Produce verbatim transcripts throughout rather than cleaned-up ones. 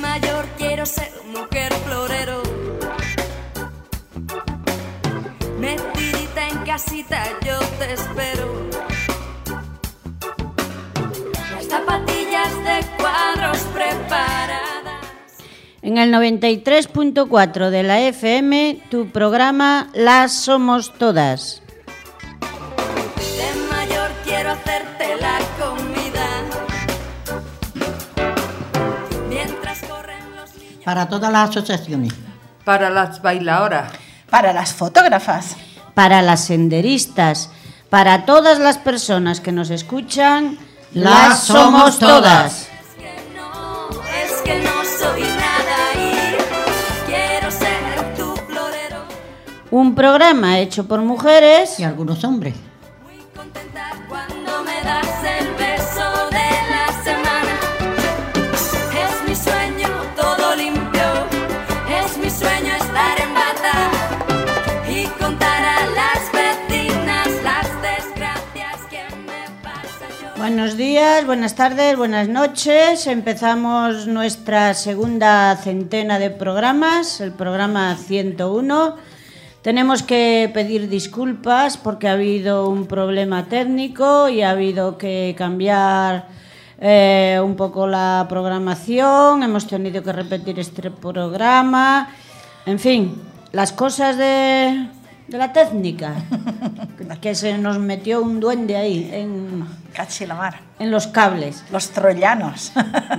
mayor quiero ser mujer florero. Metidita en casita yo te espero. Las zapatillas de cuadros preparadas. En el noventa y tres punto cuatro de la F M, tu programa Las Somos Todas. De mayor quiero hacerte la comida. Mientras corren los niños. Para todas las asociaciones. Para las bailadoras. Para las fotógrafas. Para las senderistas. Para todas las personas que nos escuchan, Las Las Somos Somos Todas. Todas. Es que no, es que no soy nada y quiero ser tu florero. Un programa hecho por mujeres Y algunos hombres. Muy contenta cuando me das el beso de la semana. Es mi sueño todo limpio, es mi sueño estar en bata y contar a las vecinas las desgracias que me pasan yo. Buenos días, buenas tardes, buenas noches. Empezamos nuestra segunda centena de programas, el programa ciento uno. Tenemos que pedir disculpas porque ha habido un problema técnico y ha habido que cambiar eh, un poco la programación. Hemos tenido que repetir este programa. En fin, las cosas de, de la técnica, que se nos metió un duende ahí en, Cachilamar. en los cables. Los troyanos.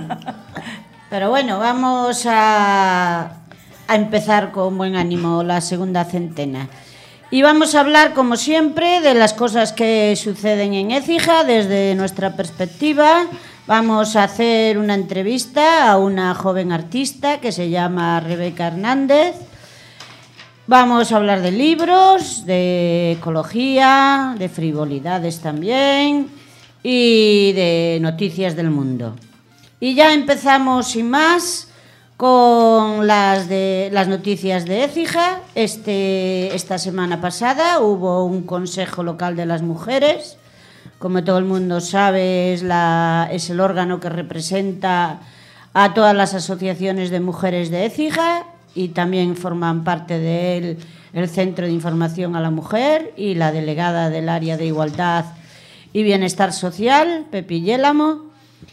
Pero bueno, vamos a, a empezar con buen ánimo la segunda centena. Y vamos a hablar, como siempre, de las cosas que suceden en Écija desde nuestra perspectiva. Vamos a hacer una entrevista a una joven artista que se llama Rebeca Hernández. Vamos a hablar de libros, de ecología, de frivolidades también y de noticias del mundo. Y ya empezamos sin más con las de las noticias de Écija. Este, esta semana pasada hubo un Consejo Local de las Mujeres. Como todo el mundo sabe, es, la, es el órgano que representa a todas las asociaciones de mujeres de Écija y también forman parte de él el Centro de Información a la Mujer y la delegada del área de Igualdad y Bienestar Social, Pepi Yélamo.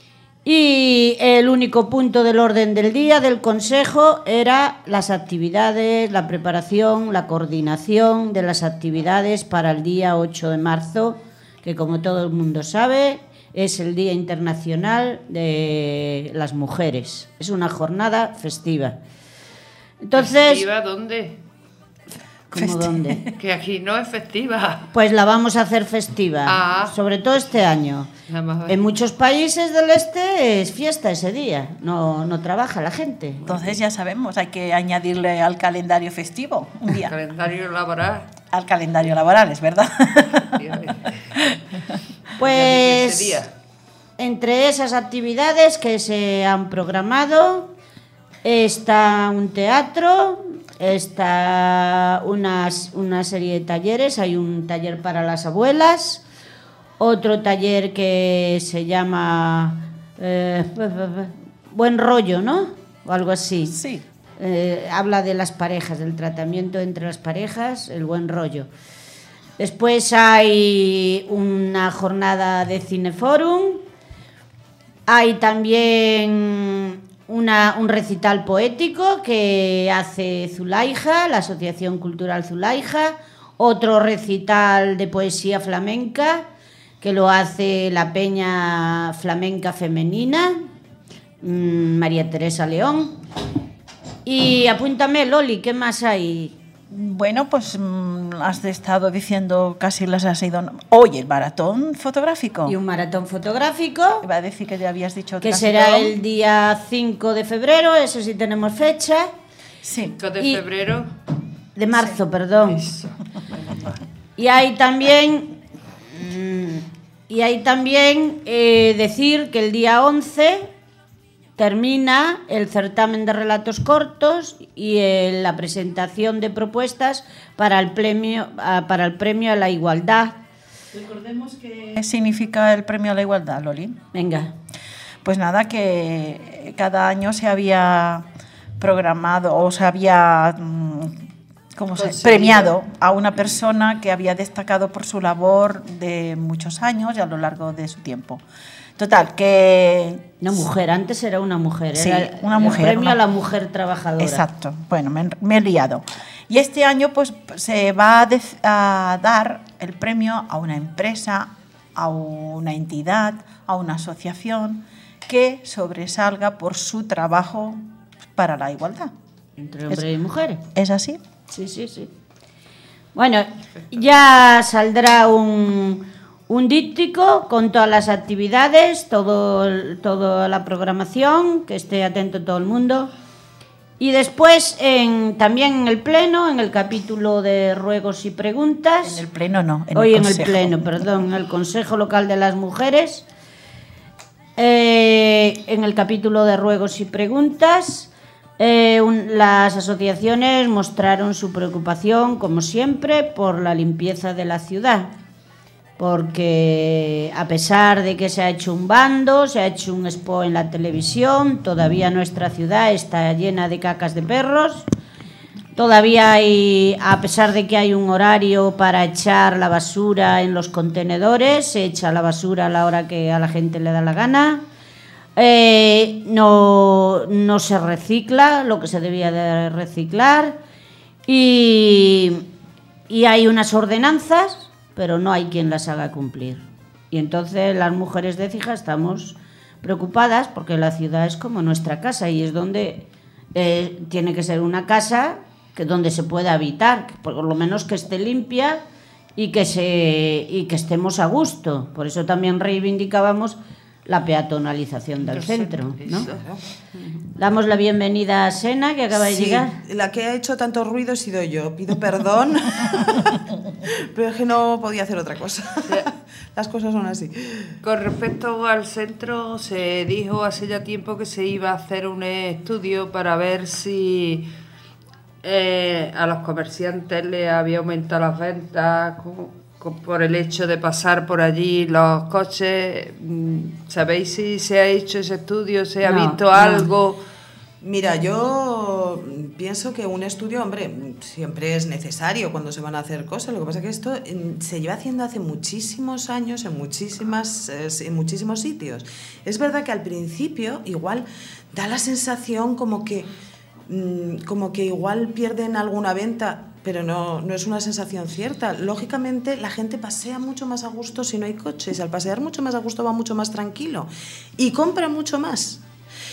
Y el único punto del orden del día del Consejo era las actividades, la preparación, la coordinación de las actividades para el día ocho de marzo, que como todo el mundo sabe es el Día Internacional de las Mujeres. Es una jornada festiva. Entonces, ¿Festiva dónde? ¿cómo Festi- dónde? Que aquí no es festiva. Pues la vamos a hacer festiva, Ah. sobre todo este año. Nada más. En muchos países del este es fiesta ese día, no, no trabaja la gente. Entonces ya sabemos, hay que añadirle al calendario festivo un día. Calendario laboral. Al calendario laboral, es verdad. Pues Ese día. entre esas actividades que se han programado está un teatro, está unas, una serie de talleres. Hay un taller para las abuelas, otro taller que se llama eh, Buen Rollo, ¿no? O algo así. Sí. Eh, habla de las parejas, del tratamiento entre las parejas, el buen rollo. Después hay una jornada de Cineforum, hay también una, un recital poético que hace Zulaija, la Asociación Cultural Zulaija, otro recital de poesía flamenca que lo hace la Peña Flamenca Femenina, mmm, María Teresa León. Y apúntame, Loli, ¿qué más hay? Bueno, pues mmm, has estado diciendo, casi las has ido. Hoy el maratón fotográfico. Y un maratón fotográfico, Iba a decir que ya habías dicho que casi será todo. el día cinco de febrero, eso sí tenemos fecha. Sí. cinco de Y- febrero. De marzo, perdón. Eso. Y hay también, mm, y hay también eh, decir que el día once termina el certamen de relatos cortos y eh, la presentación de propuestas para el premio, ah, para el premio a la igualdad. Recordemos que... ¿Qué significa el premio a la igualdad, Loli? Venga. Pues nada, que cada año se había programado o se había ¿cómo se? premiado a una persona que había destacado por su labor de muchos años y a lo largo de su tiempo. Total, que... Una mujer, antes era una mujer. Sí, era una el mujer. premio una... a la mujer trabajadora. Exacto. Bueno, me, me he liado. Y este año pues se va a, de, a dar el premio a una empresa, a una entidad, a una asociación que sobresalga por su trabajo para la igualdad. Entre hombres es, y mujeres. ¿Es así? Sí, sí, sí. Bueno, ya saldrá un, un díptico con todas las actividades, todo, toda la programación, que esté atento todo el mundo. Y después en, también en el pleno, en el capítulo de ruegos y preguntas. En el pleno no, en Hoy el en consejo. el pleno, perdón, en el Consejo Local de las Mujeres. Eh, en el capítulo de ruegos y preguntas. Eh, un, las asociaciones mostraron su preocupación, como siempre, por la limpieza de la ciudad, porque a pesar de que se ha hecho un bando, se ha hecho un expo en la televisión, todavía nuestra ciudad está llena de cacas de perros, todavía hay, a pesar de que hay un horario para echar la basura en los contenedores, se echa la basura a la hora que a la gente le da la gana. Eh, no, no se recicla lo que se debía de reciclar y, y hay unas ordenanzas, pero no hay quien las haga cumplir. Y entonces las mujeres de Écija estamos preocupadas porque la ciudad es como nuestra casa y es donde eh, tiene que ser una casa que donde se pueda habitar, por lo menos que esté limpia y que, se, y que estemos a gusto. Por eso también reivindicábamos la peatonalización del centro, ¿no? Damos la bienvenida a Sena, que acaba de sí, llegar. La que ha hecho tanto ruido he sido yo. Pido perdón, pero es que no podía hacer otra cosa. Las cosas son así. Con respecto al centro, se dijo hace ya tiempo que se iba a hacer un estudio para ver si eh, a los comerciantes les había aumentado las ventas como por el hecho de pasar por allí los coches. ¿Sabéis si se ha hecho ese estudio? ¿Se ha No, visto no. algo? Mira, yo pienso que un estudio, hombre, siempre es necesario cuando se van a hacer cosas. Lo que pasa es que esto se lleva haciendo hace muchísimos años en, muchísimas, en muchísimos sitios. Es verdad que al principio igual da la sensación como que, como que igual pierden alguna venta, pero no, no es una sensación cierta. Lógicamente la gente pasea mucho más a gusto si no hay coches. Al pasear mucho más a gusto va mucho más tranquilo y compra mucho más.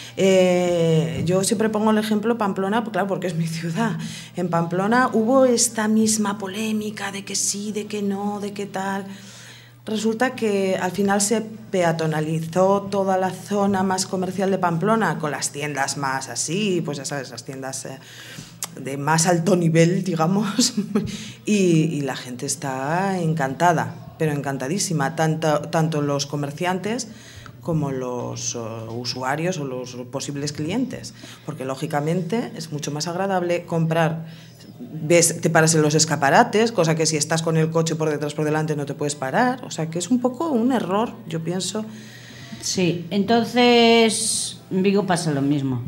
Eh, yo siempre pongo el ejemplo Pamplona, claro, porque es mi ciudad. En Pamplona hubo esta misma polémica de que sí, de que no, de que tal. Resulta que al final se peatonalizó toda la zona más comercial de Pamplona con las tiendas más así, pues ya sabes, las tiendas eh, de más alto nivel, digamos, y, y la gente está encantada, pero encantadísima, tanto, tanto los comerciantes como los uh, usuarios o los posibles clientes, porque lógicamente es mucho más agradable comprar, ves, te paras en los escaparates, cosa que si estás con el coche por detrás, por delante no te puedes parar, o sea que es un poco un error, yo pienso. Sí, entonces en Vigo pasa lo mismo.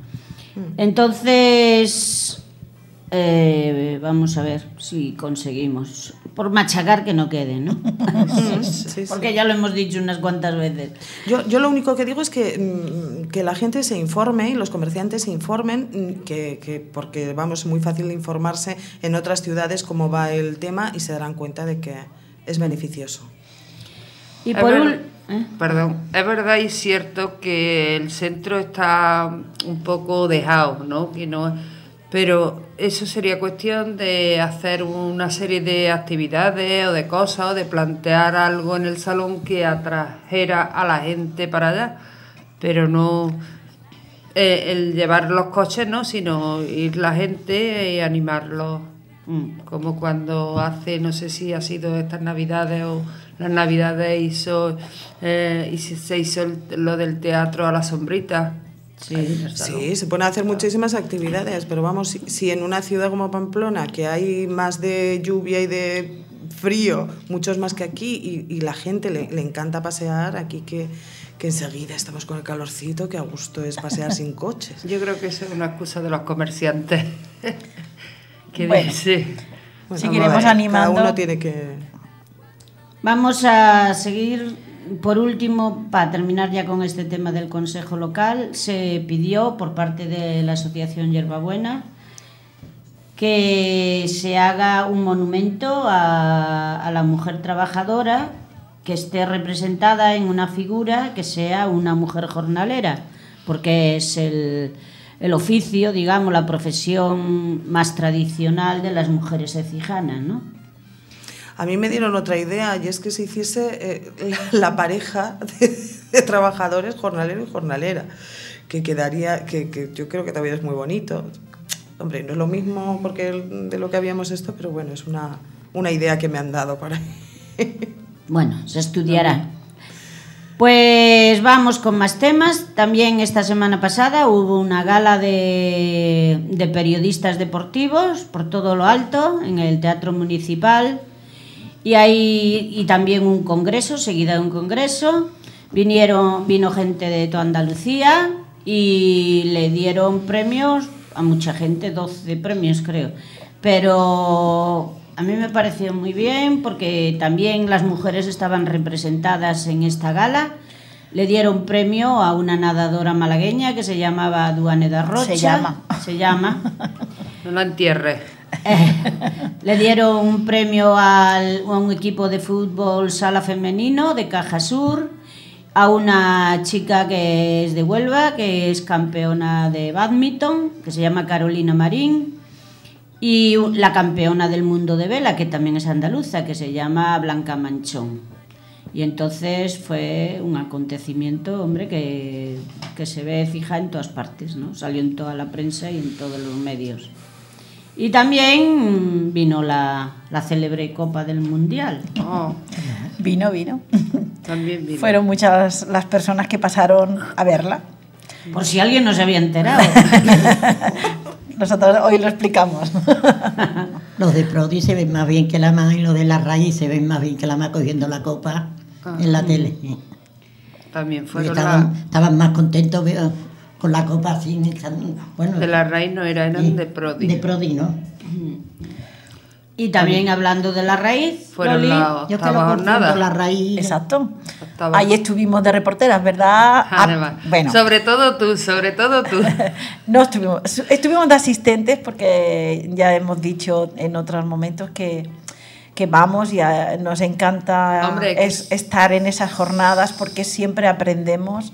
Entonces eh, vamos a ver si conseguimos, por machacar que no quede, ¿no? Sí, sí. Porque ya lo hemos dicho unas cuantas veces. Yo, yo lo único que digo es que, que la gente se informe y los comerciantes se informen, que, que porque vamos, es muy fácil informarse en otras ciudades cómo va el tema y se darán cuenta de que es beneficioso. Y Es por ver- un... ¿eh? Perdón, es verdad y cierto que el centro está un poco dejado, ¿no? Que no, pero eso sería cuestión de hacer una serie de actividades o de cosas o de plantear algo en el salón que atrajera a la gente para allá, pero no eh, el llevar los coches, no, sino ir la gente y animarlos. Mm, como cuando hace, no sé si ha sido estas navidades o las navidades hizo eh, y se se hizo el- lo del teatro a la sombrita. Sí, Sí, se pueden hacer muchísimas actividades, pero vamos, si, si en una ciudad como Pamplona, que hay más de lluvia y de frío, muchos más que aquí, y, y la gente le, le encanta pasear, aquí que, que enseguida estamos con el calorcito, que a gusto es pasear sin coches. Yo creo que eso es una excusa de los comerciantes. Que Bueno. sí. Bueno, Seguiremos vamos a ver, animando. Cada uno tiene que... Vamos a seguir, por último, para terminar ya con este tema del Consejo Local, se pidió por parte de la Asociación Hierbabuena que se haga un monumento a, a la mujer trabajadora que esté representada en una figura que sea una mujer jornalera, porque es el, el oficio, digamos, la profesión más tradicional de las mujeres ecijanas, ¿no? A mí me dieron otra idea y es que se hiciese eh, la, la pareja de, de trabajadores jornalero y jornalera, que quedaría, que, que yo creo que todavía es muy bonito. Hombre, no es lo mismo porque el, de lo que habíamos esto, pero bueno, es una, una idea que me han dado por ahí. Bueno, se estudiará. Pues vamos con más temas. También esta semana pasada hubo una gala de, de periodistas deportivos por todo lo alto en el Teatro Municipal. Y hay y también un congreso, seguida de un congreso. Vinieron, vino gente de toda Andalucía y le dieron premios a mucha gente, doce premios creo. Pero a mí me pareció muy bien porque también las mujeres estaban representadas en esta gala. Le dieron premio a una nadadora malagueña que se llamaba Duaneda Rocha. Se llama. Se llama. No la entierres. Eh, le dieron un premio al, a un equipo de fútbol sala femenino de Caja Sur, a una chica que es de Huelva, que es campeona de bádminton, que se llama Carolina Marín, y la campeona del mundo de vela, que también es andaluza, que se llama Blanca Manchón. Y entonces fue un acontecimiento, hombre, que, que se ve fija en todas partes, ¿no? Salió en toda la prensa y en todos los medios. Y también vino la, la célebre Copa del Mundial. Oh, Vino, vino. también vino. Fueron muchas las personas que pasaron a verla. Por si alguien no se había enterado. Nosotros hoy lo explicamos. Los de Prodi se ven más bien que la más y los de la raíz se ven más bien que la más cogiendo la copa Ah. en la tele. También Porque fueron estaban, la, estaban más contentos veo, con la copa así. Bueno, de la raíz, no era, eran y- de Prodi. De Prodi, ¿no? Y también hablando de la raíz, Fueron Loli, la Yo que lo octava confundo jornada. la raíz. Exacto. Octava. Ahí estuvimos de reporteras, ¿verdad? Ah, Además, bueno, sobre todo tú, sobre todo tú. no estuvimos, estuvimos de asistentes porque ya hemos dicho en otros momentos que, que vamos y a- nos encanta Hombre, que es- es- estar en esas jornadas porque siempre aprendemos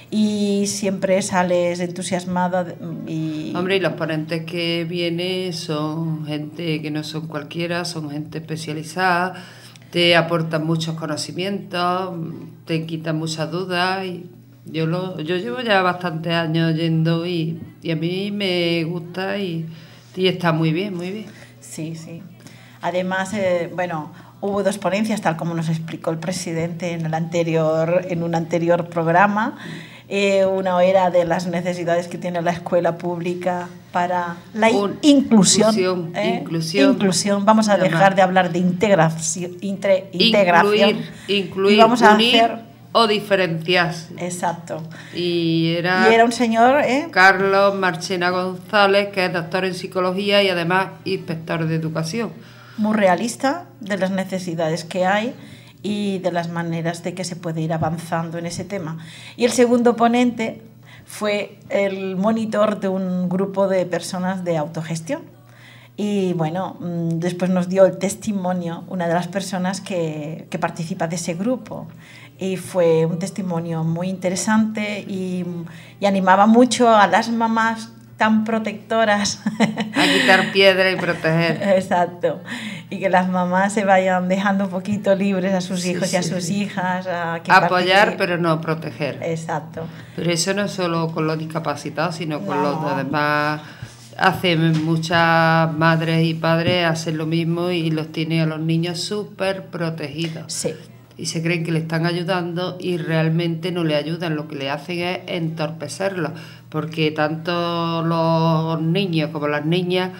y siempre sales entusiasmada de- y Hombre, y los ponentes que vienen son gente que no son cualquiera, son gente especializada, te aportan muchos conocimientos, te quitan muchas dudas. Y yo lo, yo llevo ya bastantes años yendo y, y a mí me gusta y, y está muy bien, muy bien. sí, sí. Además, eh, bueno, hubo dos ponencias, tal como nos explicó el presidente en el anterior, en un anterior programa. Eh, una era de las necesidades que tiene la escuela pública para la in- Un- inclusión, inclusión, ¿eh? inclusión. Inclusión. Vamos a Además. dejar de hablar de integración, intre- integración Incluir, incluir, y vamos a unir hacer, o diferenciar. exacto. Y era, Y era un señor, ¿eh? Carlos Marchena González, que es doctor en psicología y además inspector de educación. muy realista de las necesidades que hay y de las maneras de que se puede ir avanzando en ese tema. Y el segundo ponente fue el monitor de un grupo de personas de autogestión. Y bueno, mm, después nos dio el testimonio una de las personas que, que participa de ese grupo. Y fue un testimonio muy interesante y, y animaba mucho a las mamás tan protectoras. A quitar piedra y proteger. Exacto. Y que las mamás se vayan dejando un poquito libres a sus Sí, hijos y a sí, sus sí. hijas. A que Apoyar, participen. pero no proteger. Exacto. Pero eso no solo con los discapacitados, sino con No. los demás. Hacen muchas madres y padres, hacen lo mismo y los tienen a los niños súper protegidos. Sí. Y se creen que le están ayudando y realmente no le ayudan, lo que le hacen es entorpecerlo, porque tanto los niños como las niñas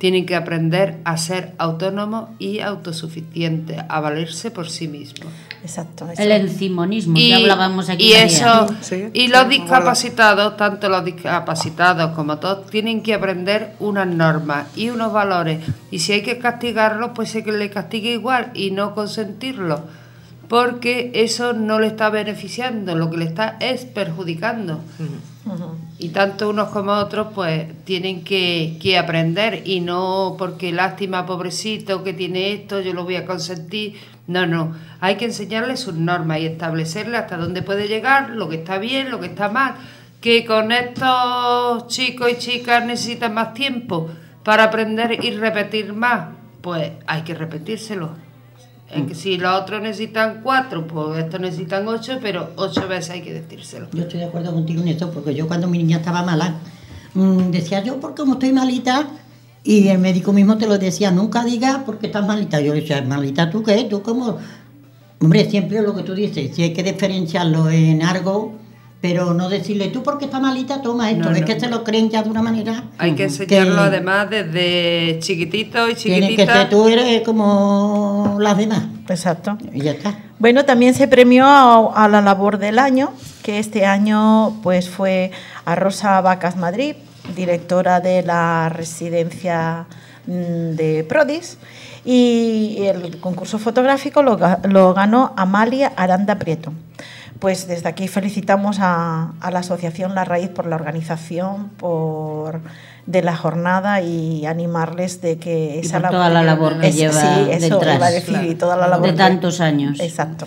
tienen que aprender a ser autónomos y autosuficientes, a valerse por sí mismos. Exacto. El encimonismo, que hablábamos aquí. Y, eso, Sí, y sí, los muy discapacitados, tanto los discapacitados como todos, tienen que aprender unas normas y unos valores. Y si hay que castigarlos, pues se que le castigue igual y no consentirlo, porque eso no le está beneficiando, lo que le está es perjudicando. Ujú. Y tanto unos como otros pues tienen que, que aprender, y no porque lástima, pobrecito, que tiene esto, yo lo voy a consentir. No, no, hay que enseñarle sus normas y establecerle hasta dónde puede llegar, lo que está bien, lo que está mal. Que con estos chicos y chicas necesitan más tiempo para aprender y repetir más, pues hay que repetírselo. En que si los otros necesitan cuatro, pues estos necesitan ocho, pero ocho veces hay que decírselo. Yo estoy de acuerdo contigo en esto, porque yo cuando mi niña estaba mala, mmm, decía yo, porque como estoy malita, y el médico mismo te lo decía, nunca digas porque estás malita. Yo le decía, ¿malita tú qué? ¿Tú cómo? Hombre, siempre lo que tú dices, si hay que diferenciarlo en algo, pero no decirle, tú porque estás malita, toma esto. No, es no. que se lo creen ya de una manera. Hay que enseñarlo además desde chiquitito y Tiene que chiquitita. ser tú eres como las demás. Exacto. Y ya está. Bueno, también se premió a, a la labor del año, que este año pues fue a Rosa Vacas Madrid, directora de la residencia mm, de Prodis, y el concurso fotográfico lo, ga- lo ganó Amalia Aranda Prieto. Pues desde aquí felicitamos a, a la Asociación La Raíz por la organización por, de la jornada, y animarles de que Y esa por toda la labor que es- lleva sí, eso detrás. iba a decir, y toda la labor De que- tantos años. Exacto.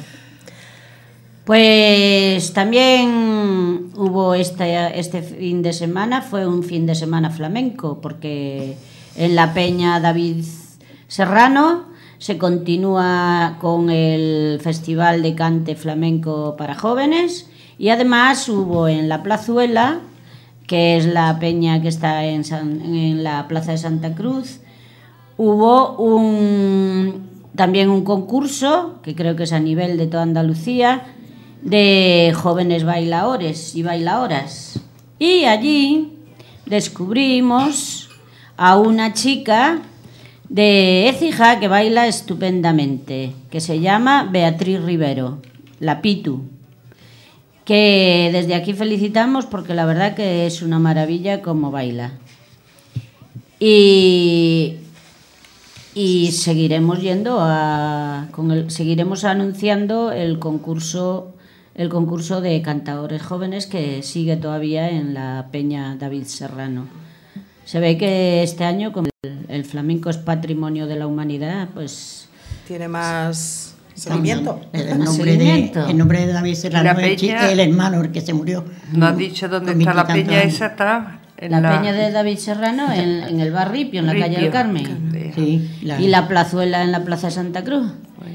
Pues también hubo este, este fin de semana, fue un fin de semana flamenco, porque en la Peña David Serrano se continúa con el Festival de Cante Flamenco para Jóvenes, y además hubo en la Plazuela, que es la peña que está en, San- en la Plaza de Santa Cruz, hubo un, también un concurso, que creo que es a nivel de toda Andalucía, de jóvenes bailadores y bailadoras. Y allí descubrimos a una chica de Écija que baila estupendamente, que se llama Beatriz Rivero, la Pitu, que desde aquí felicitamos porque la verdad que es una maravilla como baila. Y, y seguiremos yendo a con el, seguiremos anunciando el concurso el concurso de cantadores jóvenes que sigue todavía en la Peña David Serrano. Se ve que este año, como el, el flamenco es patrimonio de la humanidad, pues Tiene más seguimiento. El, el nombre Seguimiento. de, el nombre de David Serrano, La el, chi- peña- el hermano, el que se murió. ¿No has dicho dónde Con está la veintitantos peña? años. Esa está en la, la, Peña de David Serrano en, en el bar Ripio, en la calle del Ripio. Carmen. Sí, la- Y la plazuela en la Plaza de Santa Cruz.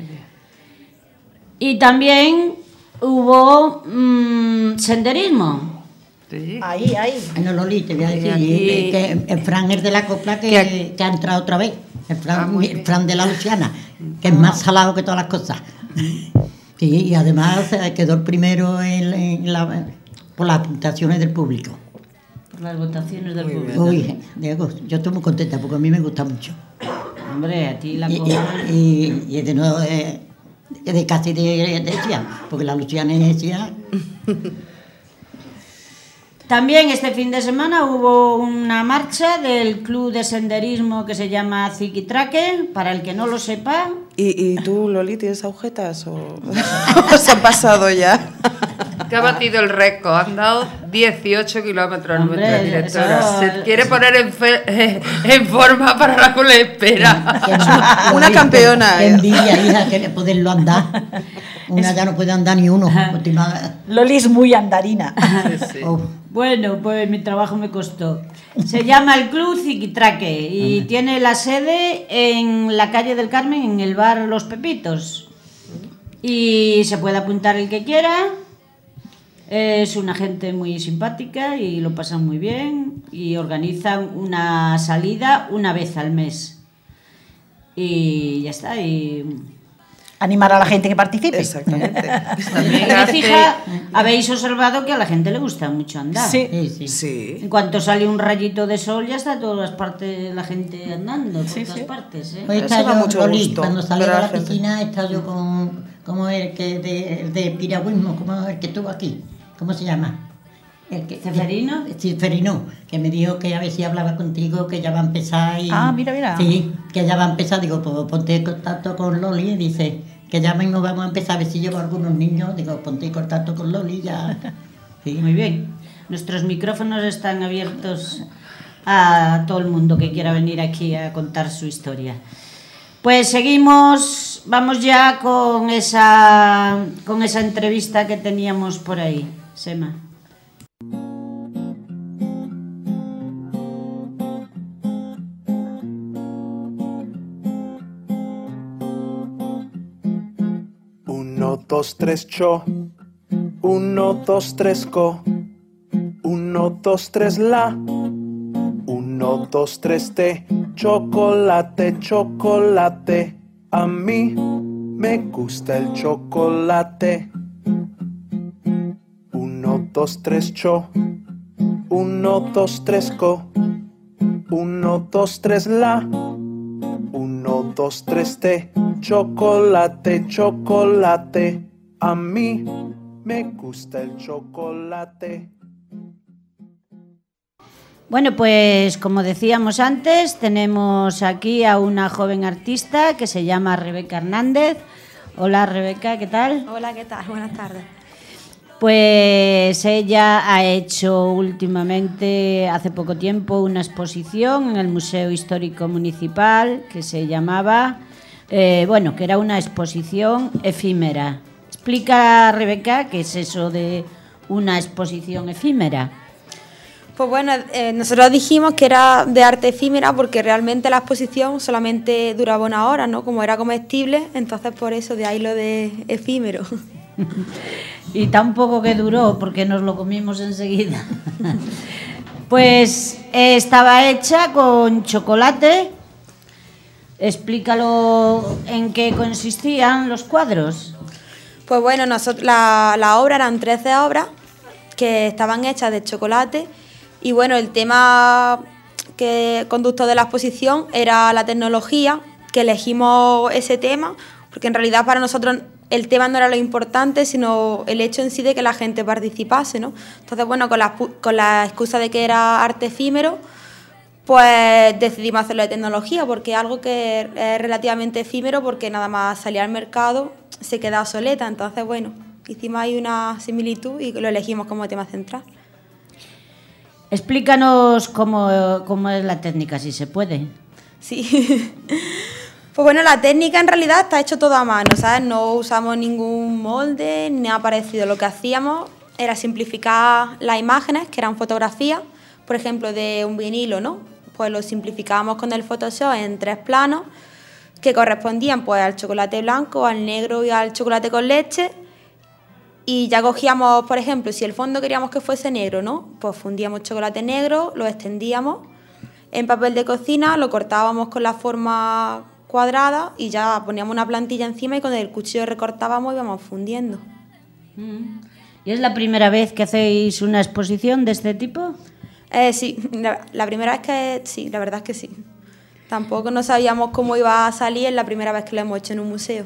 Y también hubo mm, senderismo. Sí. Ahí, ahí. Bueno, Loli, te voy a decir aquí- que el Fran es de la copla que, Que- que ha entrado otra vez. El Fran, Ah, muy el bien. Fran de la Luciana, que es más salado que todas las cosas. Sí, y además eh, quedó el primero en, en la, por las apuntaciones del público. Por las votaciones del Muy bien. público. Uy, Diego, yo estoy muy contenta porque a mí me gusta mucho. Hombre, a ti la Y, copla. y, y- y de nuevo, eh, de casi de, de Sia, porque la Luciana es Sia. También este fin de semana hubo una marcha del club de senderismo que se llama Ziquitraque, para el que no lo sepa. ¿Y, y tú, Loli, tienes agujetas o se han pasado ya? Que ha batido el récord, han dado dieciocho kilómetros Hombre, nuestra directora. eso- Se quiere poner en, fe- en forma para la que le espera. Que no- Una Loli, campeona, Qué eh. envidia, hija, que poderlo andar. Una ya no puede andar ni uno. Última- Loli es muy andarina. Oh, Bueno, pues mi trabajo me costó. Se llama el Club Ziquitraque y tiene la sede en la calle del Carmen, en el bar Los Pepitos. Y se puede apuntar el que quiera. Es una gente muy simpática y lo pasan muy bien. Y organizan una salida una vez al mes. Y ya está. Y animar a la gente que participe. Exactamente. También Me arte- fija, habéis observado que a la gente le gusta mucho andar. Sí. Sí, sí. Sí. En cuanto sale un rayito de sol, ya está todas las partes la gente andando, por Sí, todas sí. partes, ¿eh? Hoy Eso está da yo, mucho Loli, gusto, cuando salí ver de a la la gente. piscina, está yo con, como el que de, de piragüismo, como el que estuvo aquí, ¿cómo se llama? El que, ¿Ceferino? Sí, Ceferino, que me dijo que a ver si hablaba contigo, que ya va a empezar y... Ah, mira, mira. Sí, que ya va a empezar, digo, pues ponte en contacto con Loli, y dice, que ya mismo vamos a empezar, a ver si llevo a algunos niños, digo, ponte en contacto con Loli, ya... Sí. Muy bien. Nuestros micrófonos están abiertos a todo el mundo que quiera venir aquí a contar su historia. Pues seguimos, vamos ya con esa, con esa entrevista que teníamos por ahí. Sema. Uno, dos, tres, cho. Uno, dos, tres, co. Uno, dos, tres, la. Uno, dos, tres, te. Chocolate, chocolate. A mí me gusta el chocolate. Uno, dos, tres, cho. Uno, dos, tres, co. Uno, dos, tres, la. Uno, dos, tres, te. Chocolate, chocolate. A mí me gusta el chocolate. Bueno, pues como decíamos antes, tenemos aquí a una joven artista que se llama Rebeca Hernández. Hola Rebeca, ¿qué tal? Hola, ¿qué tal? Buenas tardes. Pues ella ha hecho últimamente, hace poco tiempo, una exposición en el Museo Histórico Municipal que se llamaba, eh, bueno, que era una exposición efímera. Explica, Rebeca, qué es eso de una exposición efímera. Pues bueno, eh, nosotros dijimos que era de arte efímera porque realmente la exposición solamente duraba una hora, ¿no? Como era comestible, entonces por eso de ahí lo de efímero. Y tampoco que duró, porque nos lo comimos enseguida. Pues eh, estaba hecha con chocolate. Explícalo en qué consistían los cuadros. Pues bueno, nosotros, la, la obra eran trece obras que estaban hechas de chocolate y bueno, el tema que conductor de la exposición era la tecnología, que elegimos ese tema, porque en realidad para nosotros el tema no era lo importante, sino el hecho en sí de que la gente participase, ¿no? Entonces, bueno, con la, con la excusa de que era arte efímero, pues decidimos hacerlo de tecnología, porque es algo que es relativamente efímero, porque nada más salir al mercado se queda obsoleta. Entonces, bueno, hicimos ahí una similitud y lo elegimos como tema central. Explícanos cómo, cómo es la técnica, si se puede. Sí. Pues bueno, la técnica en realidad está hecho todo a mano, ¿sabes? No usamos ningún molde, ni nada parecido. Lo que hacíamos era simplificar las imágenes, que eran fotografías, por ejemplo, de un vinilo, ¿no? Pues lo simplificábamos con el Photoshop en tres planos, que correspondían pues al chocolate blanco, al negro y al chocolate con leche. Y ya cogíamos, por ejemplo, si el fondo queríamos que fuese negro, ¿no? Pues fundíamos chocolate negro, lo extendíamos en papel de cocina, lo cortábamos con la forma cuadrada y ya poníamos una plantilla encima y con el cuchillo recortábamos y íbamos fundiendo. ¿Y es la primera vez que hacéis una exposición de este tipo? Eh, sí, la, la primera vez que sí, la verdad es que sí. Tampoco no sabíamos cómo iba a salir, es la primera vez que lo hemos hecho en un museo.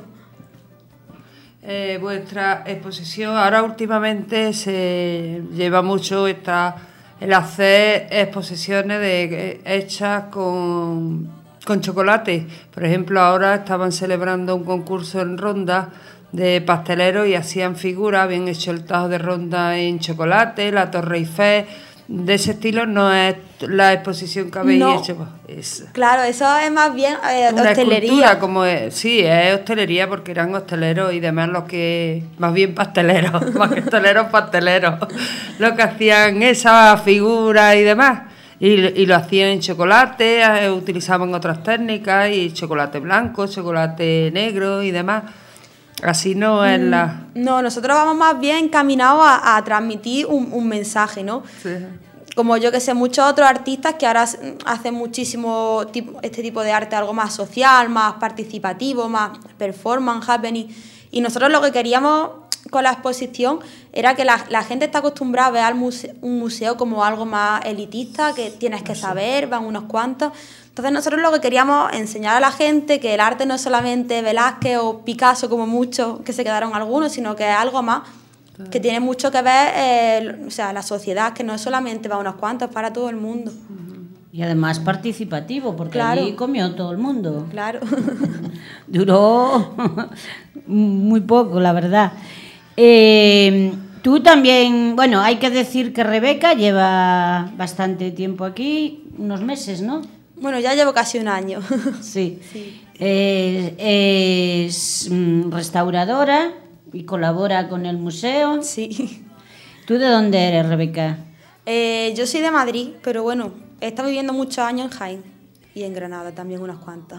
Eh, vuestra exposición, ahora últimamente se lleva mucho esta, el hacer exposiciones de, hechas con, con chocolate. Por ejemplo, ahora estaban celebrando un concurso en Ronda de pasteleros y hacían figuras, habían hecho el Tajo de Ronda en chocolate, la Torre Eiffel. De ese estilo no es la exposición que habéis No. hecho. Es Claro, eso es más bien eh, una hostelería. escultura, como es, sí, es hostelería porque eran hosteleros y demás los que, más bien pasteleros, más que hosteleros, pasteleros, los que hacían esa figura y demás. Y, y lo hacían en chocolate, eh, utilizaban otras técnicas, y chocolate blanco, chocolate negro y demás. Así no es la... No, nosotros vamos más bien encaminados a, a transmitir un, un mensaje, ¿no? Sí. como yo que sé, muchos otros artistas que ahora hacen muchísimo tipo, este tipo de arte, algo más social, más participativo, más performance, happening. Y nosotros lo que queríamos con la exposición era que la, la gente está acostumbrada a ver al museo, un museo como algo más elitista, que tienes que saber, van unos cuantos. Entonces nosotros lo que queríamos enseñar a la gente que el arte no es solamente Velázquez o Picasso, como muchos que se quedaron algunos, sino que es algo más, que tiene mucho que ver, eh, o sea, la sociedad, que no es solamente para unos cuantos, es para todo el mundo. Y además participativo, porque Claro. allí comió todo el mundo. Claro. Duró muy poco, la verdad. Eh, tú también, bueno, hay que decir que Rebeca lleva bastante tiempo aquí, unos meses, ¿no? Bueno, ya llevo casi un año. Sí. Sí. Eh, es mm, restauradora y colabora con el museo. Sí. ¿Tú de dónde eres, Rebeca? Eh, yo soy de Madrid, pero bueno, he estado viviendo muchos años en Jaén y en Granada también unas cuantas.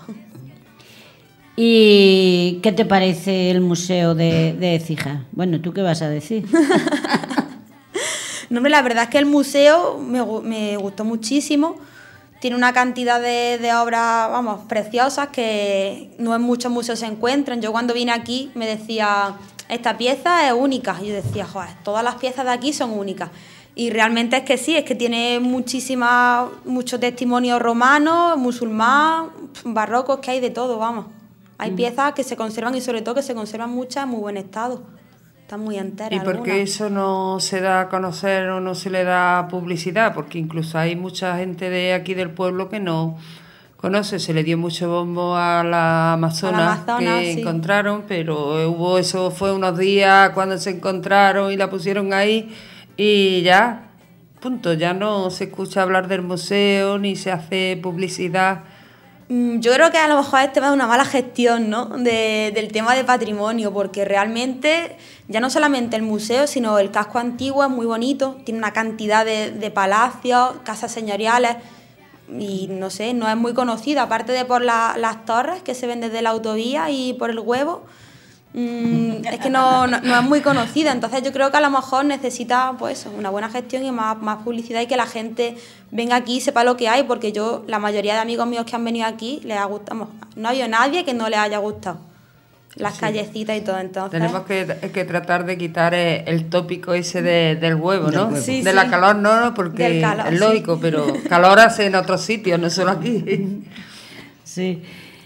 ¿Y qué te parece el museo de, de Écija? Bueno, ¿tú qué vas a decir? No, hombre, la verdad es que el museo me, gu- me gustó muchísimo. Tiene una cantidad de, de obras, vamos, preciosas que no en muchos museos se encuentran. Yo cuando vine aquí me decía, esta pieza es única. Y yo decía, joder, todas las piezas de aquí son únicas. Y realmente es que sí, es que tiene muchísimas, muchos testimonios romanos, musulmán, barrocos, que hay de todo, vamos. Hay piezas que se conservan y sobre todo que se conservan muchas en muy buen estado. Están muy enteras. ¿Y por qué algunas. eso no se da a conocer o no se le da publicidad? Porque incluso hay mucha gente de aquí del pueblo que no conoce. Se le dio mucho bombo a la Amazonas, A la Amazonas, que sí. encontraron, pero hubo eso fue unos días cuando se encontraron y la pusieron ahí y ya, punto. Ya no se escucha hablar del museo ni se hace publicidad. Mm, Yo creo que a lo mejor es tema de una mala gestión, ¿no? De- del tema de patrimonio, porque realmente ya no solamente el museo, sino el casco antiguo es muy bonito, tiene una cantidad de, de palacios, casas señoriales y no sé, no es muy conocida, aparte de por la- las torres que se ven desde la autovía y por el huevo. mm, es que no, no, no es muy conocida, entonces yo creo que a lo mejor necesita pues una buena gestión y más, más publicidad y que la gente venga aquí y sepa lo que hay, porque yo, la mayoría de amigos míos que han venido aquí, les ha gustado, vamos, no ha habido nadie que no les haya gustado las Sí. callecitas y todo, entonces... Tenemos que, que tratar de quitar eh, el tópico ese de- del huevo, ¿no? Del huevo. Sí, de sí. la calor no, no, porque Del calor, es lógico, sí. pero calor hace en otros sitios, no solo aquí. Sí.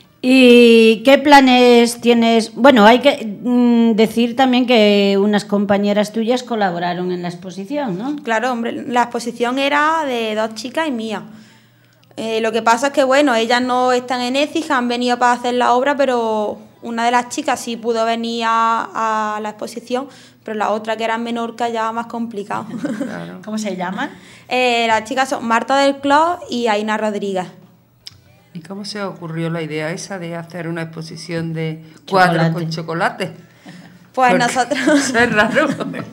¿Y qué planes tienes? Bueno, hay que mm, decir también que unas compañeras tuyas colaboraron en la exposición, ¿no? Claro, hombre, la exposición era de dos chicas y mía. Eh, lo que pasa es que, bueno, ellas no están en Écija, han venido para hacer la obra, pero una de las chicas sí pudo venir a, a la exposición, pero la otra, que era en Menorca, ya más complicado. Claro. ¿Cómo se llaman? Eh, las chicas son Marta del Clos y Aina Rodríguez. ¿Y cómo se ocurrió la idea esa de hacer una exposición de cuadros Chocolate. con chocolate? Pues Porque nosotros... Es raro.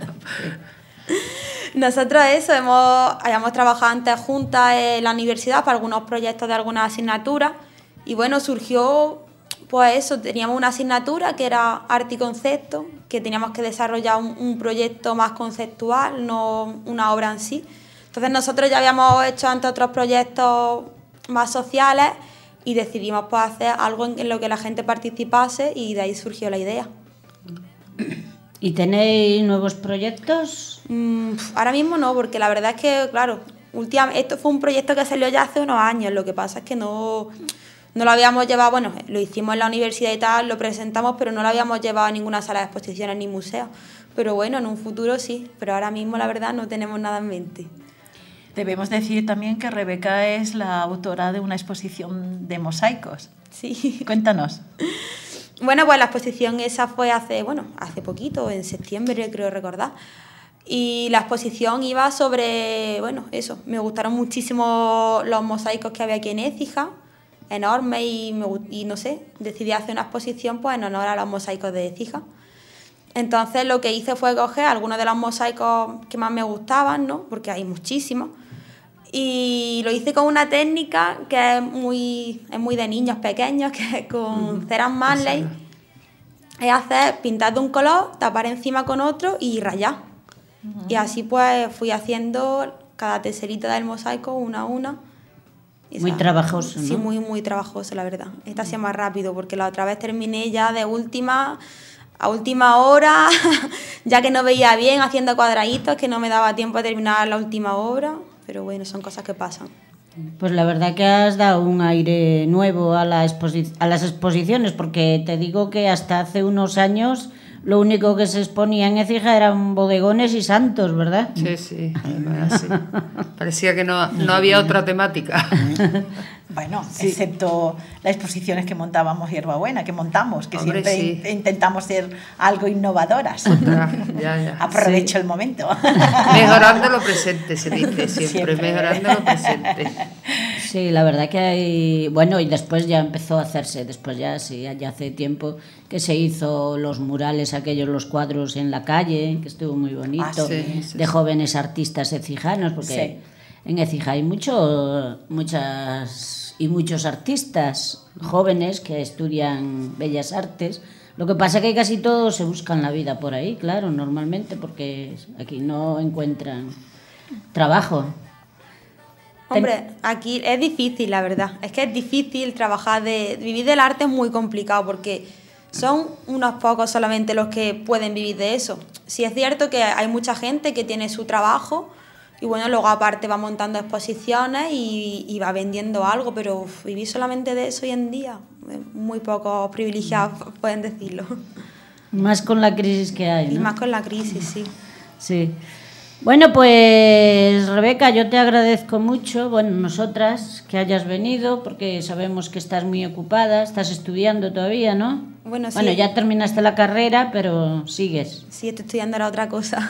Nosotros eso, hemos, habíamos trabajado antes juntas en la universidad para algunos proyectos de algunas asignaturas y bueno, surgió pues eso, teníamos una asignatura que era arte y concepto, que teníamos que desarrollar un, un proyecto más conceptual, no una obra en sí. Entonces nosotros ya habíamos hecho antes otros proyectos más sociales y decidimos pues hacer algo en, en lo que la gente participase y de ahí surgió la idea. ¿Y tenéis nuevos proyectos? Mm, pf, ahora mismo no, porque la verdad es que, claro, últimamente, esto fue un proyecto que salió ya hace unos años, lo que pasa es que no, no lo habíamos llevado, bueno, lo hicimos en la universidad y tal, lo presentamos, pero no lo habíamos llevado a ninguna sala de exposiciones ni museo. Pero bueno, en un futuro sí, pero ahora mismo la verdad no tenemos nada en mente. Debemos decir también que Rebeca es la autora de una exposición de mosaicos. Sí. Cuéntanos. Bueno, pues la exposición esa fue hace, bueno, hace poquito, en septiembre creo recordar. Y la exposición iba sobre, bueno, eso, me gustaron muchísimo los mosaicos que había aquí en Écija, enormes, y, me, gu- y no sé, decidí hacer una exposición pues en honor a los mosaicos de Écija. Entonces lo que hice fue coger algunos de los mosaicos que más me gustaban, ¿no? Porque hay muchísimos. Y lo hice con una técnica que es muy, es muy de niños pequeños, que es con ceras Marley. Es hacer, pintar de un color, tapar encima con otro y rayar. Y así pues fui haciendo cada teserita del mosaico, una a una. Y Muy esa- trabajoso, Sí, ¿no? muy, muy trabajoso, la verdad. Esta hacía más rápido, porque la otra vez terminé ya de última, a última hora, ya que no veía bien, haciendo cuadraditos, que no me daba tiempo a terminar la última obra. Pero bueno, son cosas que pasan. Pues la verdad que has dado un aire nuevo a, la exposi- a las exposiciones, porque te digo que hasta hace unos años lo único que se exponía en Écija eran bodegones y santos, ¿verdad? Sí, sí, así. Parecía que no, no había otra temática. Bueno, excepto las exposiciones que montábamos Hierbabuena, que montamos, que Hombre, siempre sí. in- intentamos ser algo innovadoras. Otra, ya, ya. Aprovecho Sí. el momento. Mejorando lo presente, se dice siempre, Siempre. mejorando lo presente. Sí, la verdad que hay... Bueno, y después ya empezó a hacerse, después ya, sí, ya hace tiempo que se hizo los murales aquellos, los cuadros en la calle, que estuvo muy bonito, Ah, sí, sí, de sí. jóvenes artistas ecijanos, porque Sí. en Écija hay mucho, muchas y muchos artistas jóvenes que estudian bellas artes. Lo que pasa que casi todos se buscan la vida por ahí, claro, normalmente, porque aquí no encuentran trabajo. Hombre, aquí es difícil, la verdad. Es que es difícil trabajar de... Vivir del arte es muy complicado porque son unos pocos solamente los que pueden vivir de eso. Sí es cierto que hay mucha gente que tiene su trabajo y bueno, luego aparte va montando exposiciones y, y va vendiendo algo, pero uf, vivir solamente de eso hoy en día, eh, muy pocos privilegiados pueden decirlo. Más con la crisis que hay, Y ¿no? más con la crisis, sí. Sí. Bueno, pues Rebeca, yo te agradezco mucho, bueno, nosotras, que hayas venido, porque sabemos que estás muy ocupada, estás estudiando todavía, ¿no? Bueno, sí. Bueno, ya terminaste la carrera, pero sigues. Sí, estoy estudiando ahora otra cosa.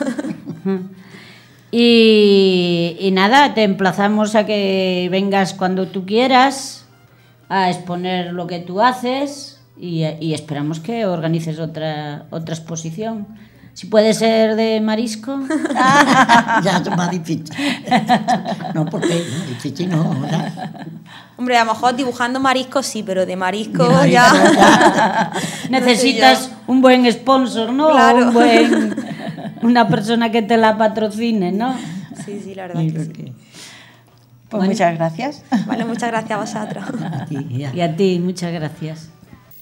Y, y nada, te emplazamos a que vengas cuando tú quieras a exponer lo que tú haces y, y esperamos que organices otra, otra exposición. Si puede ser de marisco. Ya es más difícil. No, porque difícil no, ¿verdad? Hombre, a lo mejor dibujando mariscos sí, pero de marisco De marisco, ya... ya. Necesitas un buen sponsor, ¿no? Claro. Un buen, una persona que te la patrocine, ¿no? Sí, sí, la verdad Sí, que sí. porque- Pues muchas gracias. Vale, muchas gracias a vosotros. a ti, ya. Y a ti, muchas gracias.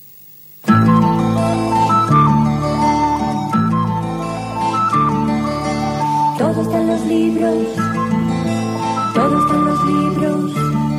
Todo está en los libros, todo está en los libros,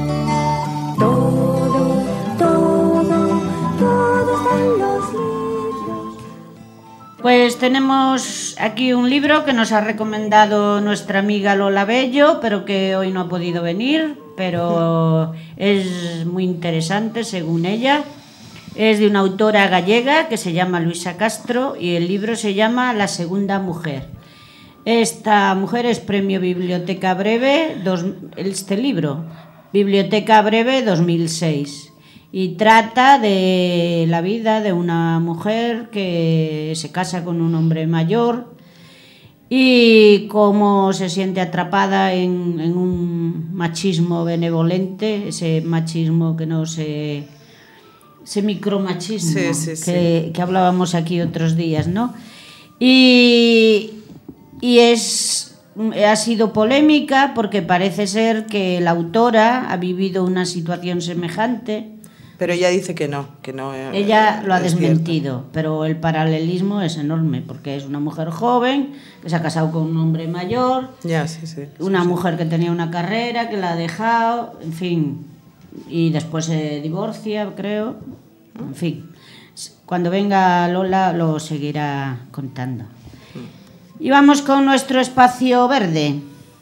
todo, todo, todo está en los libros. Pues tenemos aquí un libro que nos ha recomendado nuestra amiga Lola Bello, pero que hoy no ha podido venir, pero es muy interesante según ella. Es de una autora gallega que se llama Luisa Castro y el libro se llama La segunda mujer. Esta mujer es premio Biblioteca Breve, dos, este libro, Biblioteca Breve dos mil seis, y trata de la vida de una mujer que se casa con un hombre mayor y cómo se siente atrapada en, en un machismo benevolente, ese machismo que no se... ese micromachismo Sí, sí, sí. que, que hablábamos aquí otros días, ¿no? Y... Y es, ha sido polémica porque parece ser que la autora ha vivido una situación semejante. Pero ella dice que no, que no. eh, Ella lo ha es desmentido, cierto. pero el paralelismo es enorme porque es una mujer joven que se ha casado con un hombre mayor, Ya, sí, sí. una sí, sí. mujer que tenía una carrera, que la ha dejado, en fin, y después se divorcia, creo, en fin. Cuando venga Lola lo seguirá contando. Y vamos con nuestro espacio verde.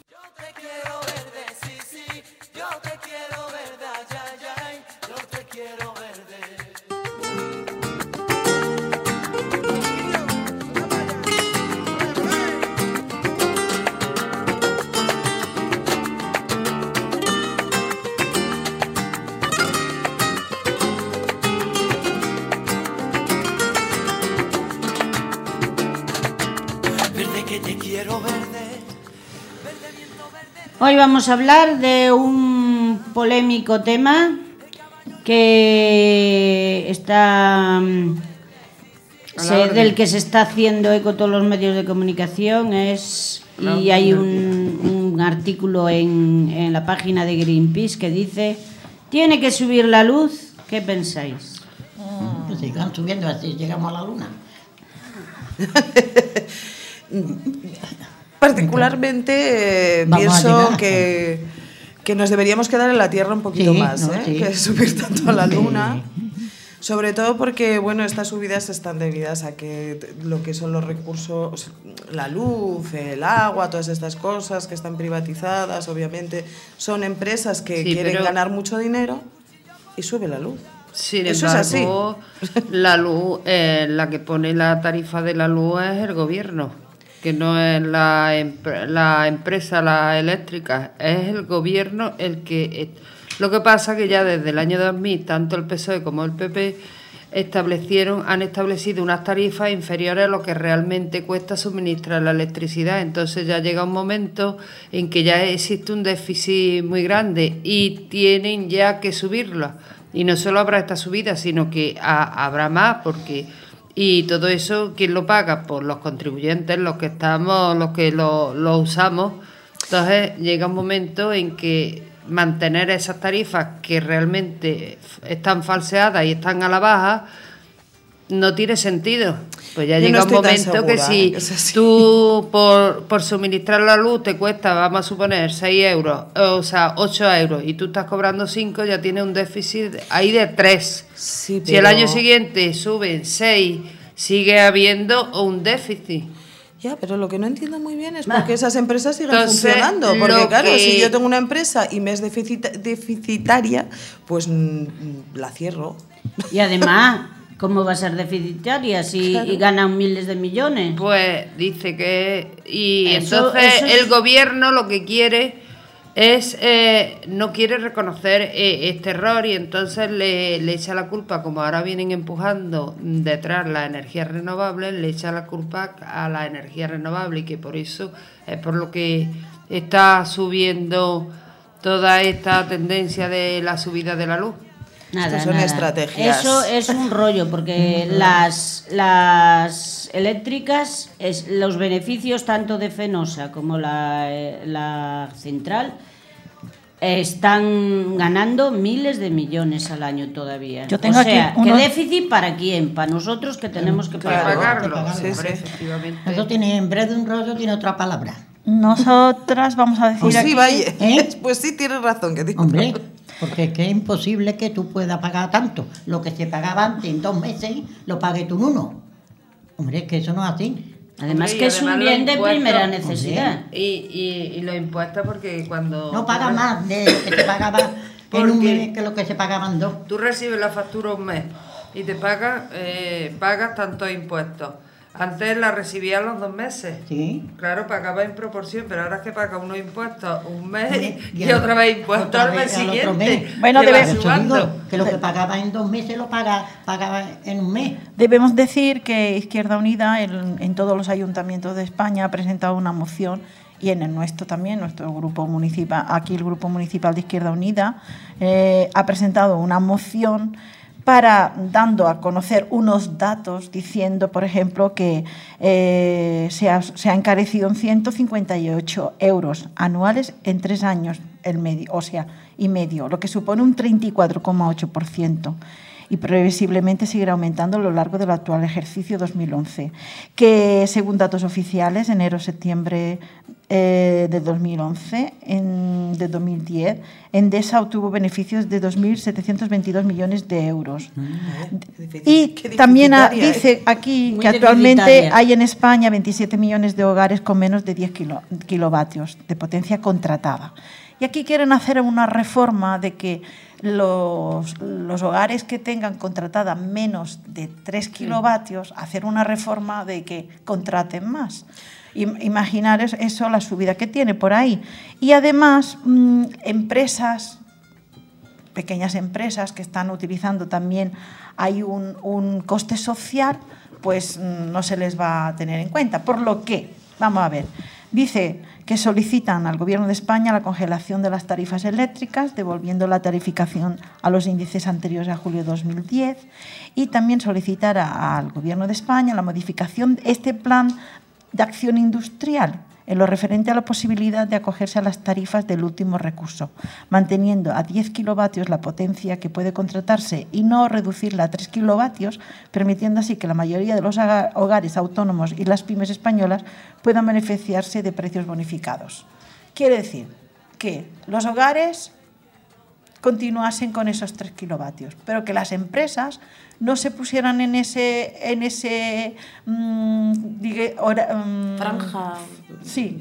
Hoy vamos a hablar de un polémico tema que está mm, A la se- orden. del que se está haciendo eco todos los medios de comunicación es A la y orden hay del un, un un artículo en, en la página de Greenpeace que dice: tiene que subir la luz. ¿Qué pensáis? Que sigan subiendo, así llegamos a la luna. Particularmente eh, Vamos a pienso llegar. que, que nos deberíamos quedar en la Tierra un poquito Sí, más, no, ¿eh? sí. Que subir tanto a la Sí. Luna. Sobre todo porque, bueno, estas subidas están debidas a que t- lo que son los recursos, la luz, el agua, todas estas cosas que están privatizadas, obviamente, son empresas que Sí, quieren pero- ganar mucho dinero y sube la luz. Sin Eso es así. embargo, la luz, eh, la que pone la tarifa de la luz es el gobierno, que no es la, empre- la empresa, la eléctrica, es el gobierno el que... eh, lo que pasa que ya desde el año dos mil, tanto el P S O E como el P P establecieron, han establecido unas tarifas inferiores a lo que realmente cuesta suministrar la electricidad. Entonces ya llega un momento en que ya existe un déficit muy grande y tienen ya que subirlo. Y no solo habrá esta subida, sino que ha- habrá más, porque y todo eso, ¿quién lo paga? Pues los contribuyentes, los que estamos, los que lo, lo usamos. Entonces llega un momento en que mantener esas tarifas que realmente están falseadas y están a la baja no tiene sentido. Pues ya Yo llega no un estoy tan momento que segura, si ¿eh? que es así. tú por, por suministrar la luz te cuesta, vamos a suponer, seis euros, o sea, ocho euros, y tú estás cobrando cinco, ya tienes un déficit ahí de tres. Sí, Si el pero- año siguiente suben seis, sigue habiendo un déficit. Ya, pero lo que no entiendo muy bien es por qué esas empresas siguen Entonces, funcionando. Porque lo claro, que- si yo tengo una empresa y me es deficita- deficitaria, pues mm, la cierro. Y además, ¿cómo va a ser deficitaria si Claro. y ganan miles de millones? Pues dice que... Y Eso- entonces eso es- el gobierno lo que quiere es... eh, no quiere reconocer eh, este error y entonces le, le echa la culpa, como ahora vienen empujando detrás las energías renovables, le echa la culpa a la energía renovable y que por eso es por lo que está subiendo toda esta tendencia de la subida de la luz. Nada, Estos son nada. estrategias. Eso es un rollo, porque las, las eléctricas, es, los beneficios tanto de Fenosa como la, eh, la central, están ganando miles de millones al año todavía. Yo tengo o sea, aquí unos- ¿qué déficit para quién? Para nosotros que tenemos que Para pagar. pagarlo, pagarlo, sí, hombre, sí. efectivamente. Eso tiene, en vez de un rollo, tiene otra palabra. Nosotras vamos a decir Pues aquí... sí, vaya. ¿Eh? Pues sí, tienes razón. Que digo. Hombre, porque es que es imposible que tú puedas pagar tanto. Lo que se pagaba antes en dos meses, lo pagues tú en uno. Hombre, es que eso no es así. Además Hombre, y que es un además los bien de impuestos, primera necesidad. Y, y, y los impuestos porque cuando... No paga más de lo que se pagaba en un Porque- mes que lo que se pagaban dos. Tú recibes la factura un mes y te pagas, eh, pagas tantos impuestos. Antes la recibías los dos meses. Sí. Claro, pagaba en proporción, pero ahora es que paga unos impuestos un mes y, Y al- otra vez impuestos otra al mes vez al otro siguiente. mes. Bueno, Te debe- vas Por eso sumando. digo que lo que pagaba en dos meses lo paga, pagaba en un mes. Debemos decir que Izquierda Unida en, en todos los ayuntamientos de España ha presentado una moción y en el nuestro también, nuestro grupo municipal, aquí el Grupo Municipal de Izquierda Unida, eh, ha presentado una moción para dando a conocer unos datos diciendo, por ejemplo, que eh, se, ha, se ha encarecido en ciento cincuenta y ocho euros anuales en tres años el medio, o sea, y medio, lo que supone un treinta y cuatro coma ocho por ciento. Y previsiblemente seguirá aumentando a lo largo del actual ejercicio dos mil once, que según datos oficiales, enero-septiembre eh, de dos mil once, en, de dos mil diez, Endesa obtuvo beneficios de dos mil setecientos veintidós millones de euros. Qué difícil- Y qué también ah, deficitaria, ¿eh? dice aquí Muy que actualmente deficitaria. hay en España veintisiete millones de hogares con menos de diez kilo- kilovatios de potencia contratada. Y aquí quieren hacer una reforma de que los, los hogares que tengan contratada menos de tres kilovatios, hacer una reforma de que contraten más. Im- Imaginar es- eso, la subida que tiene por ahí. Y además, mm, empresas, pequeñas empresas que están utilizando también, hay un, un coste social, pues mm, no se les va a tener en cuenta. Por lo que, vamos a ver, dice que solicitan al Gobierno de España la congelación de las tarifas eléctricas, devolviendo la tarificación a los índices anteriores a julio de dos mil diez, y también solicitar a- al Gobierno de España la modificación de este plan de acción industrial, en lo referente a la posibilidad de acogerse a las tarifas del último recurso, manteniendo a diez kilovatios la potencia que puede contratarse y no reducirla a tres kilovatios, permitiendo así que la mayoría de los hogares autónomos y las pymes españolas puedan beneficiarse de precios bonificados. Quiere decir que los hogares continuasen con esos tres kilovatios, pero que las empresas no se pusieran en ese en ese mmm, digue, hora, mmm, franja. Sí.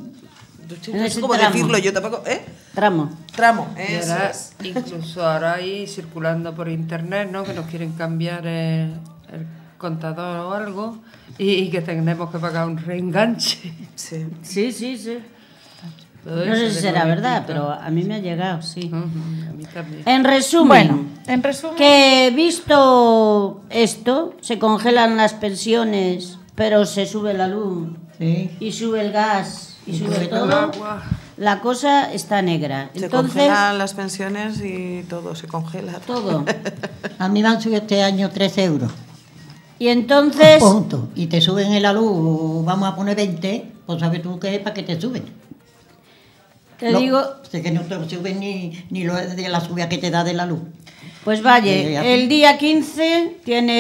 No sé cómo decirlo, yo tampoco. ¿Eh? Tramo. Tramo, Y eso ahora, es. incluso ahora hay circulando por internet, ¿no? Que nos quieren cambiar el, el contador o algo y, y que tenemos que pagar un reenganche. Sí. Sí, sí, sí. Todo No eso sé si de será noventita. verdad, pero a mí me ha llegado, sí. Ujú, a mí también. En resumen, Bueno, en resumen, que visto esto, se congelan las pensiones, pero se sube la luz Sí. y sube el gas y Y sube sube todo, el agua. la cosa está negra. Se Entonces, congelan las pensiones y todo se congela. todo. A mí me han subido este año tres euros. Y entonces, Punto. Y te suben en la luz, vamos a poner veinte, pues sabes tú qué es para que te suben. te No, digo, sé que no te suben ni, ni lo de la subida que te da de la luz. pues vaya, Eh, así. el día quince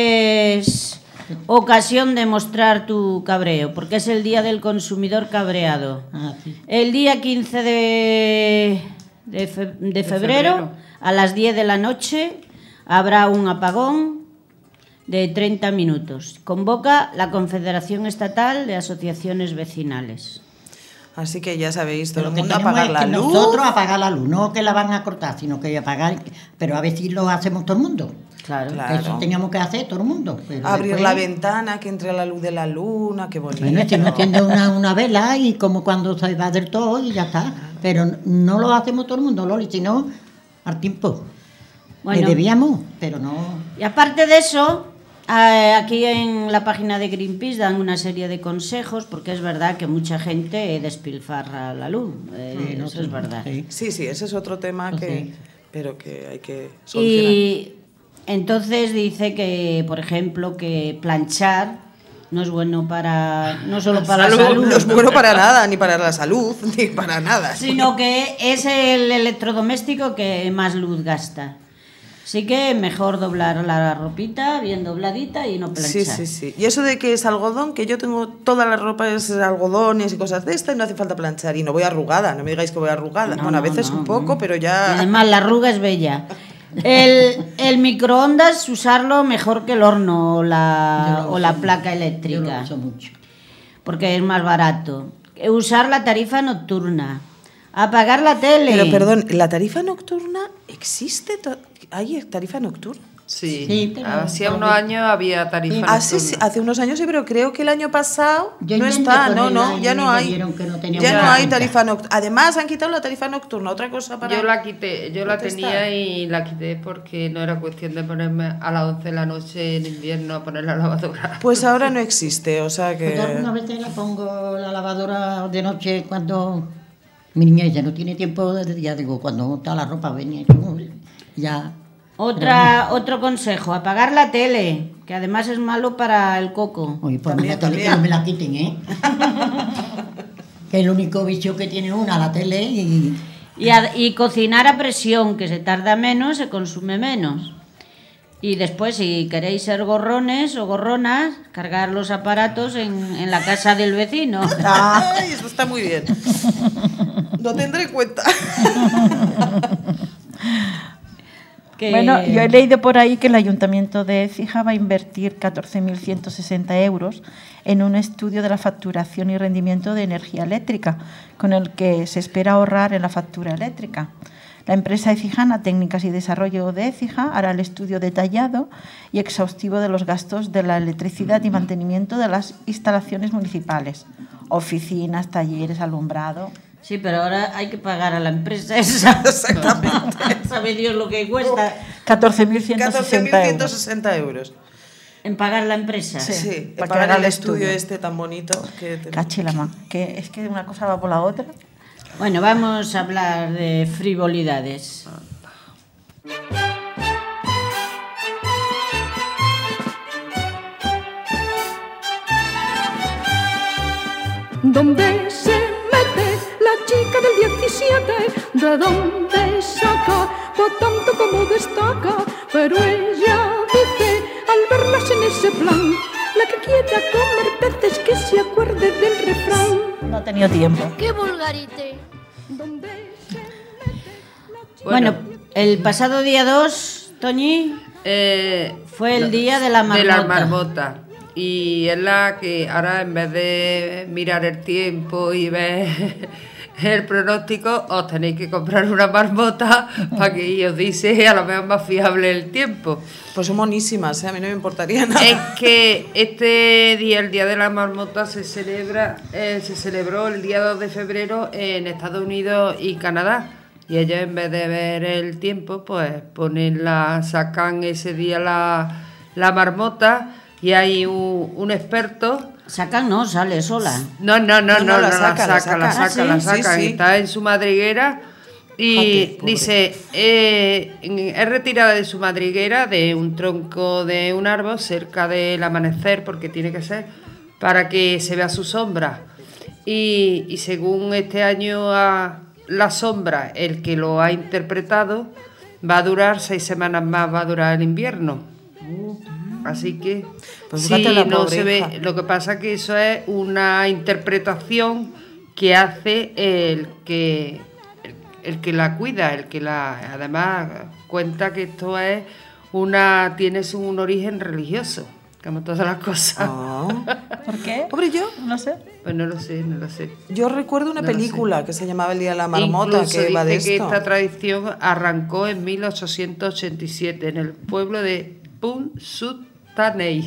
tienes ocasión de mostrar tu cabreo, porque es el día del consumidor cabreado. Ah, sí. El día quince de, de, fe- de febrero, febrero. a las diez de la noche, habrá un apagón de treinta minutos. Convoca la Confederación Estatal de Asociaciones Vecinales. Así que ya sabéis, todo Pero el que mundo a tenemos apagar es la que luz. nosotros apagar la luz, no que la van a cortar, sino que apagar, pero a ver si lo hacemos todo el mundo. Claro. Claro. Eso teníamos que hacer todo el mundo. pero Abrir después- la ventana, que entre la luz de la luna, qué bonito. Bueno, si no enciende una, una vela y como cuando se va del todo y ya está. Pero no lo hacemos todo el mundo, Loli, sino al tiempo. Bueno. Le debíamos, pero no. Y aparte de eso, eh, aquí en la página de Greenpeace dan una serie de consejos, porque es verdad que mucha gente despilfarra la luz. eh, Sí, no, eso es verdad. sí. Sí, sí, ese es otro tema Pues que, sí. pero que hay que solucionar. Y entonces dice que, por ejemplo, que planchar no es bueno para, no solo para la salud, No es bueno para nada, ni para la salud, ni para nada. sino que es el electrodoméstico que más luz gasta. Así que mejor doblar la ropita bien dobladita y no planchar. Sí, sí, sí. Y eso de que es algodón, que yo tengo toda la ropa es algodones y cosas de estas y no hace falta planchar y no voy arrugada, no me digáis que voy arrugada. No, bueno, a no, veces no, un poco, no. pero Y ya... además la arruga es bella. El, el microondas usarlo mejor que el horno o la, Yo lo o la uso- placa Yo lo eléctrica, uso mucho. porque es más barato. Usar la tarifa nocturna. Apagar la tele. Pero perdón, ¿la tarifa nocturna existe? to- ¿Hay tarifa nocturna? Sí, Sí, pero- hacía unos años había tarifa Ah, sí, sí, nocturna. hace unos años sí, pero creo que el año pasado Yo no intenté está, no, ponerla no, y ya me no hay. dijeron que no tenía Ya buena no hay pinta. tarifa nocturna. Además han quitado la tarifa nocturna, otra cosa para... Yo la quité, yo la protestar. tenía y la quité porque no era cuestión de ponerme a las once de la noche en invierno a poner la lavadora. Pues ahora no existe, o sea que... Yo algunas veces la pongo la lavadora de noche cuando mi niña ya no tiene tiempo de día, digo, cuando está la ropa venía y tú, ya. Otra, otro consejo, apagar la tele, que además es malo para el coco. Oye, pues También, la tele que también. no me la quiten, ¿eh? Que el único vicio que tiene una, la tele y... Y, a- y cocinar a presión, que se tarda menos, se consume menos. Y después, si queréis ser gorrones o gorronas, cargar los aparatos en, en la casa del vecino. Ay, eso está muy bien. Lo tendré en cuenta. Que- Bueno, yo he leído por ahí que el Ayuntamiento de Écija va a invertir catorce mil ciento sesenta euros en un estudio de la facturación y rendimiento de energía eléctrica, con el que se espera ahorrar en la factura eléctrica. La empresa ecijana Técnicas y Desarrollo de Écija hará el estudio detallado y exhaustivo de los gastos de la electricidad y mantenimiento de las instalaciones municipales, oficinas, talleres, alumbrado. Sí, pero ahora hay que pagar a la empresa esa. Exactamente. Sabe Dios lo que cuesta catorce mil ciento catorce mil sesenta ciento euros. sesenta euros. en pagar la empresa. Sí, Sí, sí para para que haga el el estudio estudio. este tan bonito que tenemos. Cachilama, que es que una cosa va por la otra. Bueno, vamos a hablar de frivolidades. ¿Dónde se mete la chica del diecisiete? ¿De dónde saca por tanto como destaca? Pero ella dice al verlas en ese plan, la que quiera comer peces que se acuerde del refrán. No ha tenido tiempo. ¡Qué vulgarite! ¿Dónde se mete la chica? Bueno, el pasado día dos, Toñi, Eh, fue el día de la marmota. De la marmota. Y es la que ahora, en vez de mirar el tiempo y ver el pronóstico, os tenéis que comprar una marmota para que os dice a lo mejor más fiable el tiempo. Pues son monísimas, ¿eh? A mí no me importaría nada. Es que este día, el Día de la Marmota, se celebra, eh, se celebró el día dos de febrero en Estados Unidos y Canadá. Y ellos, en vez de ver el tiempo, pues ponen la, sacan ese día la, la marmota, y hay un, un experto. Sacan, no, sale sola. No, no, no, no, No, no, no, la la saca, la saca, la saca. saca, Ah, la ¿sí? saca, Sí, y sí. está en su madriguera. Y Fíjate, pobre. dice, eh, es retirada de su madriguera, de un tronco de un árbol, cerca del amanecer, porque tiene que ser, para que se vea su sombra. Y, y según este año, a, la sombra, el que lo ha interpretado, va a durar seis semanas más, va a durar el invierno. Así que, Pues sí, fíjate la no pobre se ve. hija. Lo que pasa que eso es una interpretación que hace el que el, el que la cuida, el que la, además cuenta que esto es una, tiene un origen religioso, como todas las cosas. Ah. ¿Por qué? Hombre, yo, No sé. Pues no lo sé, no lo sé. yo recuerdo una No lo película que se llamaba El Día de la Marmota, Incluso que iba de dice que esto. esta tradición arrancó en mil ochocientos ochenta y siete en el pueblo de Punxsutawney.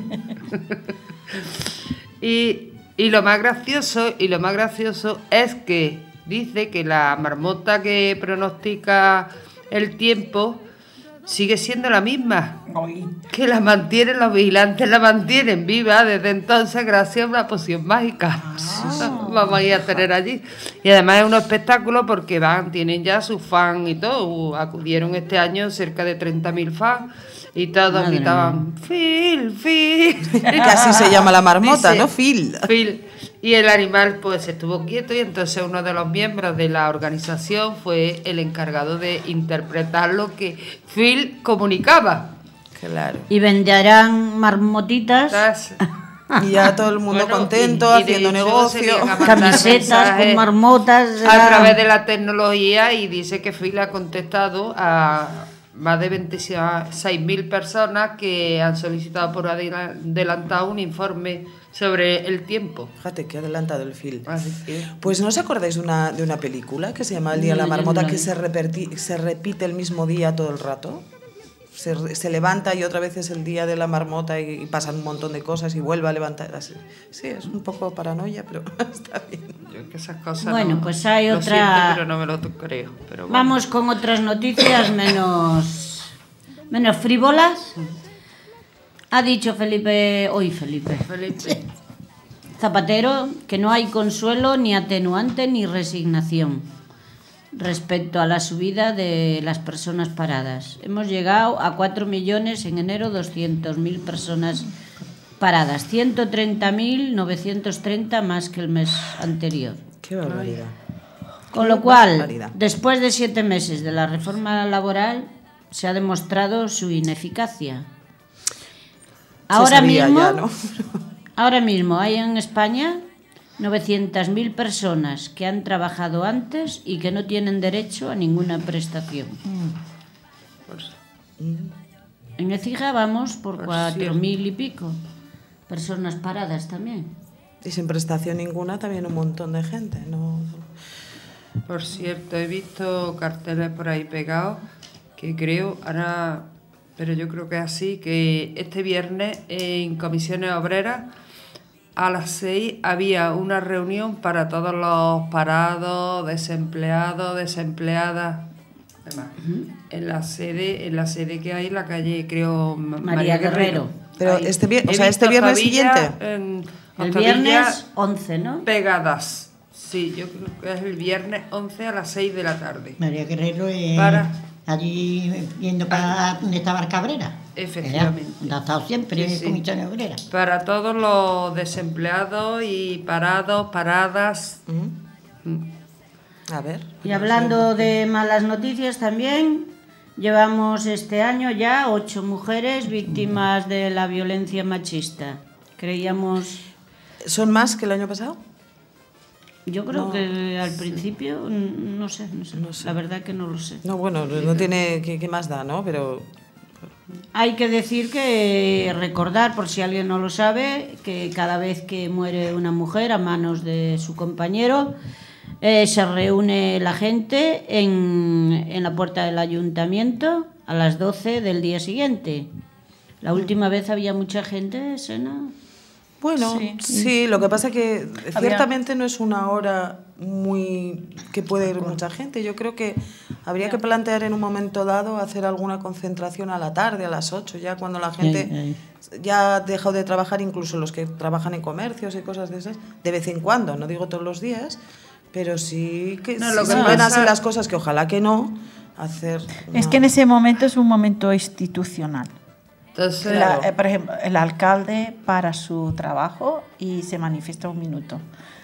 y, y lo más gracioso y lo más gracioso es que dice que la marmota que pronostica el tiempo sigue siendo la misma, que la mantienen los vigilantes, la mantienen viva desde entonces gracias a una poción mágica. Vamos a ir a tener allí. Y además es un espectáculo porque van, tienen ya sus fans y todo. Acudieron este año cerca de treinta mil fans y todos Madre gritaban Phil, Phil. Que así se llama la marmota, Dice, ¿no? Phil. Phil. Y el animal pues estuvo quieto, y entonces uno de los miembros de la organización fue el encargado de interpretar lo que Phil comunicaba. Claro. Y venderán marmotitas, Entonces, Y ya todo el mundo bueno, contento, y- y de haciendo hecho negocio. se llegan a mandar camisetas con mensajes marmotas. a era- través de la tecnología, y dice que Phil ha contestado a más de veintiséis mil personas que han solicitado por adela- adelantado un informe sobre el tiempo. Fíjate que adelantado el Phil. Así que, Pues ¿no os acordáis de una, de una película que se llama El Día de la No, yo no Marmota, la que vi. se, reperti- se repite el mismo día todo el rato? Se, re- se levanta y otra vez es el Día de la Marmota y, y pasan un montón de cosas y vuelve a levantar. Así. Sí, es un poco paranoia, pero está bien. yo que esas cosas Bueno, no- pues hay lo otra- siento, pero no me lo creo. Pero bueno. Vamos con otras noticias menos, menos frívolas. Ha dicho Felipe, hoy Felipe, Felipe. Zapatero, que no hay consuelo, ni atenuante, ni resignación respecto a la subida de las personas paradas. Hemos llegado a cuatro millones en enero, doscientas mil personas paradas, ciento treinta mil novecientos treinta más que el mes anterior. Qué barbaridad. Con lo cual, barbaridad. después de siete meses de la reforma laboral, se ha demostrado su ineficacia. Ahora sabía mismo, ya, ¿no? ahora mismo hay en España novecientas mil personas que han trabajado antes y que no tienen derecho a ninguna prestación. Pues, En Écija vamos por Pues cuatro sí. mil y pico personas paradas también. Y sin prestación ninguna también un montón de gente. ¿No? por cierto, he visto carteles por ahí pegados que creo, ahora, pero yo creo que es así, que este viernes en Comisiones Obreras a las seis había una reunión para todos los parados, desempleados, desempleadas, demás, en la sede, en la sede que hay en la calle, creo, Ma- María Guerrero. Pero Ahí. este vier- o He sea, este visto viernes tabillas siguiente. en- El tabillas viernes once, ¿no? pegadas. Sí, yo creo que es el viernes once a las seis de la tarde. María Guerrero es Para allí yendo para donde estaba el Cabrera. Efectivamente. Donde ha estado siempre Sí, sí. Comisión Obrera. Para todos los desempleados y parados, paradas. Mm. A ver. Y hablando de malas noticias también, llevamos este año ya ocho mujeres víctimas de la violencia machista. Creíamos... ¿Son más que el año pasado? Yo creo No. que al principio, n- no sé, no sé, No sé. la verdad que no lo sé. No, bueno, no tiene... ¿Qué, qué más da, no? Pero... Hay que decir que, recordar, por si alguien no lo sabe, que cada vez que muere una mujer a manos de su compañero, eh, se reúne la gente en, en la puerta del ayuntamiento a las doce del día siguiente. La última vez había mucha gente, Sena. Bueno, Sí. sí, lo que pasa que Había- ciertamente no es una hora muy que puede ir mucha gente. Yo creo que habría que plantear en un momento dado hacer alguna concentración a la tarde, a las ocho, ya cuando la gente Ay, ya ha dejado de trabajar, incluso los que trabajan en comercios y cosas de esas, de vez en cuando, no digo todos los días, pero sí que No, si lo que se pueden pasa- hacer las cosas, que ojalá que no, hacer... Es una- que en ese momento es un momento institucional. Entonces, La- eh, por ejemplo, el alcalde para su trabajo y se manifiesta un minuto.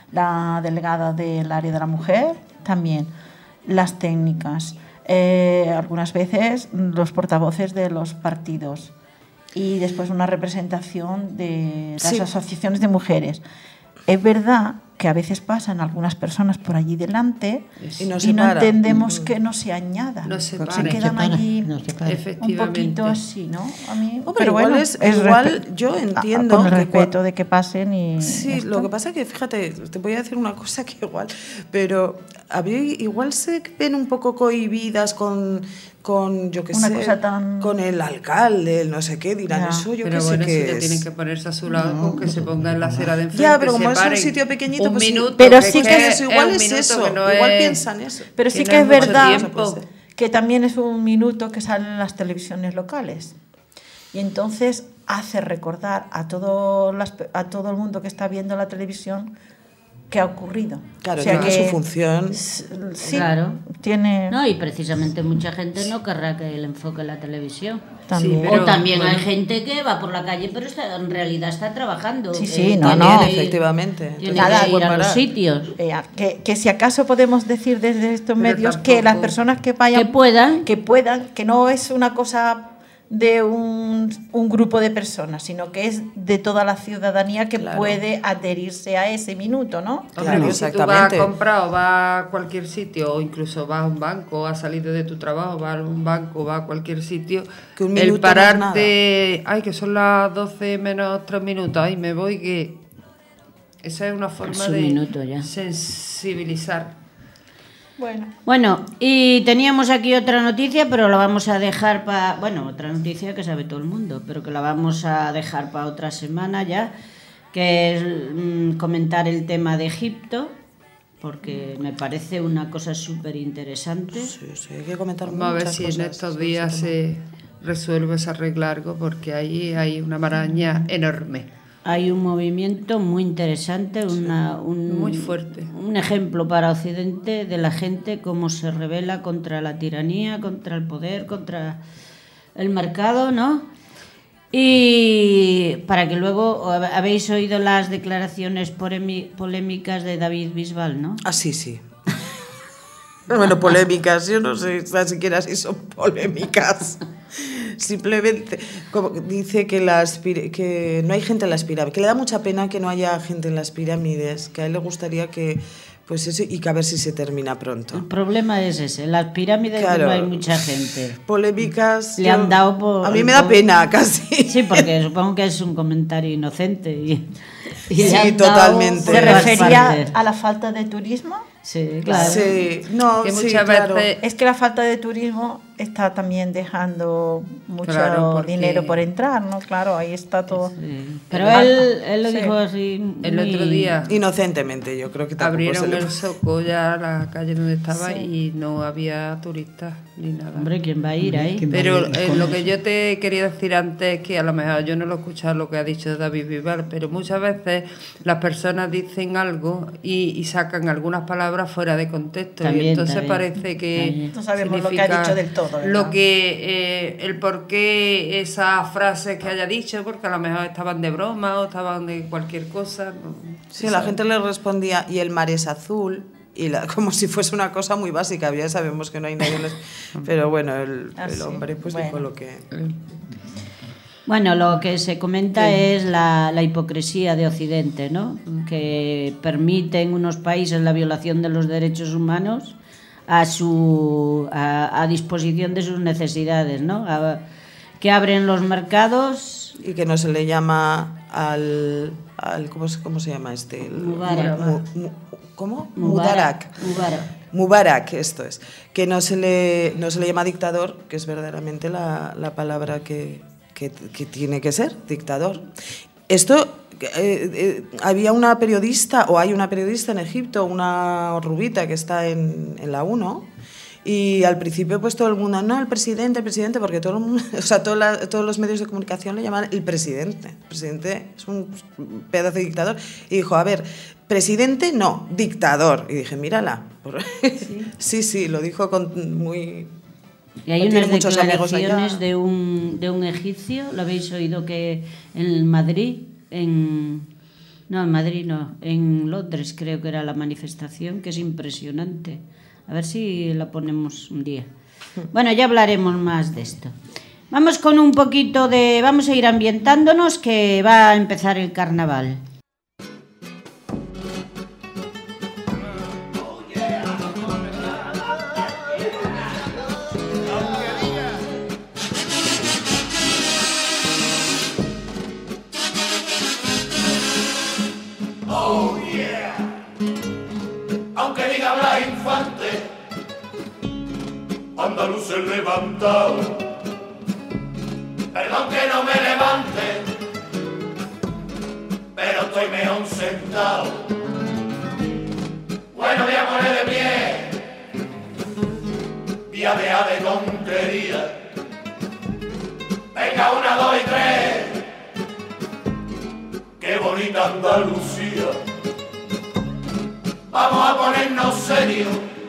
La delegada del área de la mujer también. Las técnicas. Eh, algunas veces los portavoces de los partidos. Y después una representación de las Sí. asociaciones de mujeres. Es verdad que a veces pasan algunas personas por allí delante Y no y se no para. entendemos que no se añadan. No se se paren. quedan para, allí no se para. un efectivamente. poquito así, ¿no? A mí, Hombre, pero igual bueno, es- igual respe- yo a- entiendo con el que respeto cua- de que pasen y Sí, esto. lo que pasa que, fíjate, te voy a decir una cosa que igual, pero a mí igual se ven un poco cohibidas con, con yo qué Una sé, cosa tan- con el alcalde, el no sé qué, dirán Ya. eso, yo pero qué bueno, sé si qué ya es. tienen que ponerse a su lado, con que se ponga en la acera de enfrente. Ya, pero como se es un paren sitio pequeñito, un pues sí. minuto, Pero que sí es que eso, igual un es minuto eso, que no igual es- piensan eso. Pero sí no que es mucho verdad tiempo. que también es un minuto que sale en las televisiones locales. Y entonces hace recordar a todo, las, a todo el mundo que está viendo la televisión qué ha ocurrido. Claro, O sea tiene que- su función. s- Sí, Claro. tiene No, y precisamente mucha gente no querrá que le enfoque la televisión. también. Sí, pero- o también bueno. hay gente que va por la calle, pero está, en realidad está trabajando. Sí, eh, sí, no, tiene no. que ir- Efectivamente. Tiene Nada, que ir buen a los parar. sitios. Eh, que, que si acaso podemos decir desde estos Pero medios tampoco- que las personas que vayan Que puedan. que puedan, que no es una cosa de un, un grupo de personas, sino que es de toda la ciudadanía que Claro. puede adherirse a ese minuto, ¿no? Hombre, Claro, que si tú vas a exactamente. comprar o vas a cualquier sitio, o incluso vas a un banco, has salido de tu trabajo, vas a un banco, vas a cualquier sitio, Que un el minuto no es pararte, ay, que son las doce menos tres minutos, ay, me voy, que esa es una forma Es un de minuto ya. sensibilizar. Bueno, Bueno, y teníamos aquí otra noticia, pero la vamos a dejar para... Bueno, otra noticia que sabe todo el mundo, pero que la vamos a dejar para otra semana ya, que es mm, comentar el tema de Egipto, porque me parece una cosa súper interesante. Sí, sí, hay que comentar Vamos a ver muchas si en cosas estos sobre días ese tema. se resuelve ese arreglar algo, porque ahí hay una maraña enorme. Hay un movimiento muy interesante, una, un, Muy fuerte. un ejemplo para Occidente de la gente cómo se rebela contra la tiranía, contra el poder, contra el mercado, ¿no? Y para que luego habéis oído las declaraciones polémi- polémicas de David Bisbal, ¿no? Ah, sí, sí. Bueno, polémicas, yo no sé tan siquiera si son polémicas. Simplemente como dice que, las, pir- que no hay gente en las pirámides, que le da mucha pena que no haya gente en las pirámides, que a él le gustaría que, pues eso, y que a ver si se termina El pronto. problema es ese, en las pirámides Claro. no hay mucha gente. Polémicas. Le yo- han dado por- A mí me da por- pena casi. Sí, porque supongo que es un comentario inocente. Y, y Sí, le han dado totalmente. por ¿se todas refería partes. a la falta de turismo? Sí, claro. Sí, no, Que sí, muchas claro. veces Es que la falta de turismo está también dejando mucho Claro, porque- dinero por entrar, ¿no? Claro, ahí está todo. Sí. Pero Ah, él, él lo sí. dijo así. el muy- otro día Inocentemente, yo creo que tampoco abrieron se le- el Soco ya la calle donde estaba Sí. y no había turistas ni nada. Hombre, ¿quién va a ir ahí? ¿quién va a Pero ir eh, con lo eso? que yo te quería decir antes es que a lo mejor yo no lo he escuchado lo que ha dicho David Bisbal, pero muchas veces las personas dicen algo y, y sacan algunas palabras palabra fuera de contexto También, y entonces también, parece que también. No sabemos lo que ha significa dicho del todo, ¿verdad? lo que eh, el por qué esas frases que haya dicho, porque a lo mejor estaban de broma o estaban de cualquier cosa. ¿no? Sí, la gente le respondía, y el mar es azul, y la, como si fuese una cosa muy básica, ya sabemos que no hay nadie... Les, pero bueno, el, Ah, el sí. hombre pues Bueno. dijo lo que... Bueno, lo que se comenta sí. es la, la hipocresía de Occidente, ¿no? Que permite en unos países la violación de los derechos humanos a su a, a disposición de sus necesidades, ¿no? A, que abren los mercados y que no se le llama al, al ¿cómo, cómo se llama este? El, Mubarak. Mu, mu, ¿Cómo? Mubarak. Mubarak. Mubarak. Mubarak, esto es. Que no se le no se le llama dictador, que es verdaderamente la, la palabra que Que, que tiene que ser, dictador. Esto, eh, eh, había una periodista, o hay una periodista en Egipto, una rubita que está en, en la UNO, y al principio pues todo el mundo, no, el presidente, el presidente, porque todo el mundo, o sea, todo la, todos los medios de comunicación le llaman el presidente. El presidente es un pedazo de dictador. Y dijo, a ver, presidente no, dictador. Y dije, mírala. Sí, sí, sí, lo dijo con muy... Y hay unas declaraciones de un, de un egipcio, ¿lo habéis oído? Que en Madrid, en, no, en Madrid no, en Londres creo que era la manifestación, que es impresionante. A ver si la ponemos un día. Bueno, ya hablaremos más de esto. Vamos con un poquito de... Vamos a ir ambientándonos, que va a empezar el carnaval. Andaluces levantado, perdón que no me levante, pero estoy mejor sentado. Bueno, me poner de pie, voy a dejar de tontería. Venga, una, dos y tres, qué bonita Andalucía. Vamos a ponernos serios,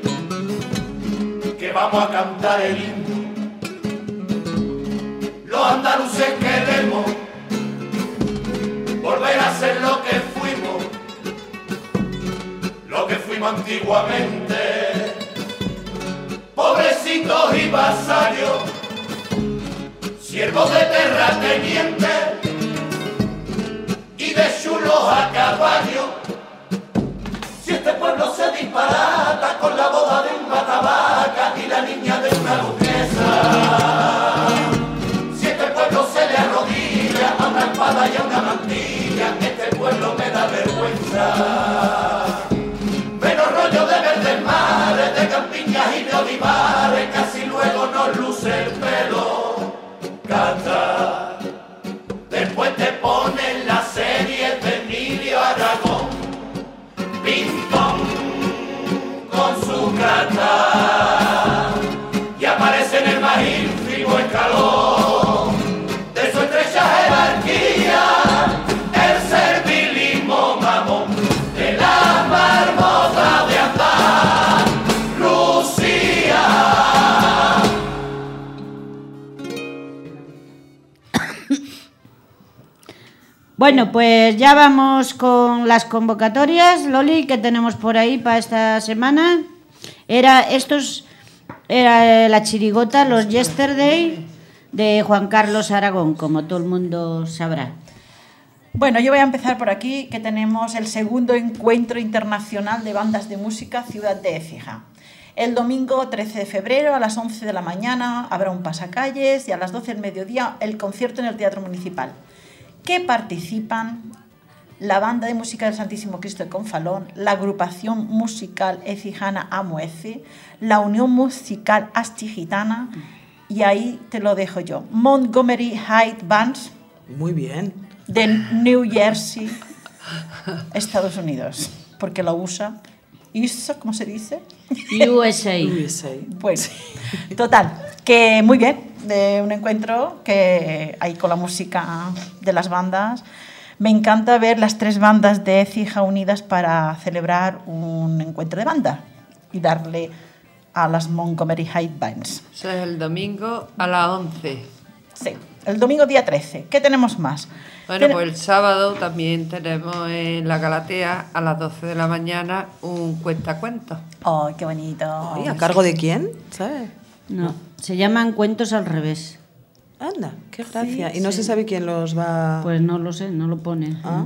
que vamos a cantar el himno. Los andaluces queremos volver a ser lo que fuimos, lo que fuimos antiguamente, pobrecitos y vasallos, siervos de terratenientes y de chulos a caballo. Si este pueblo se disparata con la boda de un matabaca y la niña de una duquesa, si este pueblo se le arrodilla a una espada y a una mantilla, este pueblo me da vergüenza. Menos rollo de verdes mares, de campiñas y de olivares, casi luego nos luce el pelo. Canta, después te ponen la serie de Emilio Aragón, ping-pong con su cata, y aparece en el más ínfimo escalón de su estrecha jerarquía el servilismo mamón de la marmota de Andalucía. Bueno, pues ya vamos con las convocatorias. Loli, ¿qué tenemos por ahí para esta semana? Era estos era la chirigota, los Yesterday, de Juan Carlos Aragón, como todo el mundo sabrá. Bueno, yo voy a empezar por aquí, que tenemos el segundo encuentro internacional de bandas de música Ciudad de Écija. El domingo trece de febrero a las once de la mañana habrá un pasacalles y a las doce del mediodía el concierto en el Teatro Municipal, que participan la Banda de Música del Santísimo Cristo de Confalón, la Agrupación Musical Ecijana Amoezi, la Unión Musical Astigitana, y ahí te lo dejo yo, Montgomery Hyde Bands. Muy bien. De New Jersey, Estados Unidos, porque lo usa. ¿Y eso cómo se dice? U S A. U S A. Bueno, total, que muy bien, de un encuentro que hay con la música de las bandas. me encanta ver las tres bandas de Écija unidas para celebrar un encuentro de banda y darle a las Montgomery High Bands. Eso es el domingo a las once. Sí, el domingo día trece. ¿Qué tenemos más? Bueno, Ten- pues el sábado también tenemos en la Galatea a las doce de la mañana un cuentacuentos. ¡Ay, qué bonito! Ay, ¿a cargo de quién? ¿Sabes? No, se llaman cuentos al revés. Anda, qué gracia. Y no se sabe quién los va... Pues no lo sé, no lo pone. Ah.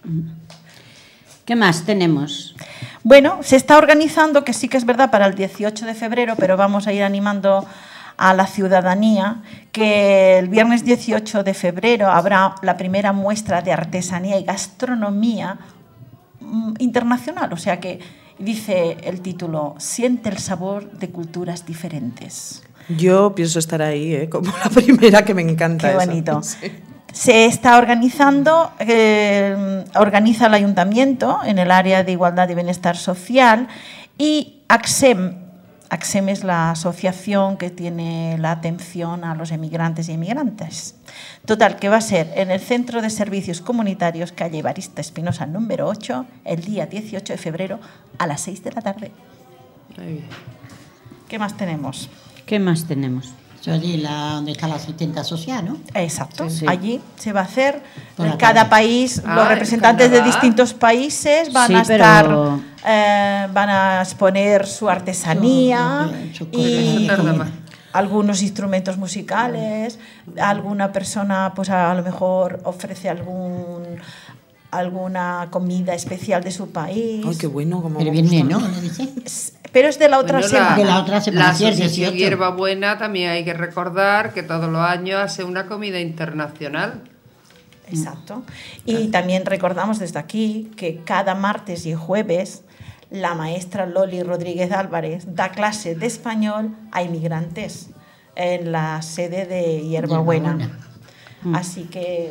¿Qué más tenemos? Bueno, se está organizando, que sí que es verdad, para el dieciocho de febrero, pero vamos a ir animando a la ciudadanía, que el viernes dieciocho de febrero habrá la primera muestra de artesanía y gastronomía mm, internacional. O sea que dice el título, siente el sabor de culturas diferentes. Yo pienso estar ahí, ¿eh? Como la primera, que me encanta. Qué eso. bonito. Sí. Se está organizando, eh, organiza el Ayuntamiento en el área de Igualdad y Bienestar Social y ACSEM. ACSEM es la asociación que tiene la atención a los emigrantes y emigrantes. Total, que va a ser en el Centro de Servicios Comunitarios, calle Evarista Espinosa, número ocho, el día dieciocho de febrero a las seis de la tarde. Muy bien. ¿Qué más tenemos? ¿Qué más tenemos? Eso allí la, donde está la asistenta social, ¿no? Exacto, Sí. allí se va a hacer. Por la En cada tarde. país, Ah, los ¿en representantes de Canadá? distintos países van Sí, a pero- estar, eh, van a exponer su artesanía Su- su y Eso tarda más. algunos instrumentos musicales. Alguna persona, pues a lo mejor ofrece algún alguna comida especial de su país. Ay, qué bueno. Como El me viernes, gusta. ¿no? ¿No dice? Pero es de la otra Bueno, semana. De la otra semana, la sí, el Asociación dieciocho. Hierbabuena también hay que recordar que todos los años hace una comida internacional. Exacto. Y también recordamos desde aquí que cada martes y jueves la maestra Loli Rodríguez Álvarez da clase de español a inmigrantes en la sede de Hierbabuena. Hierbabuena. Así que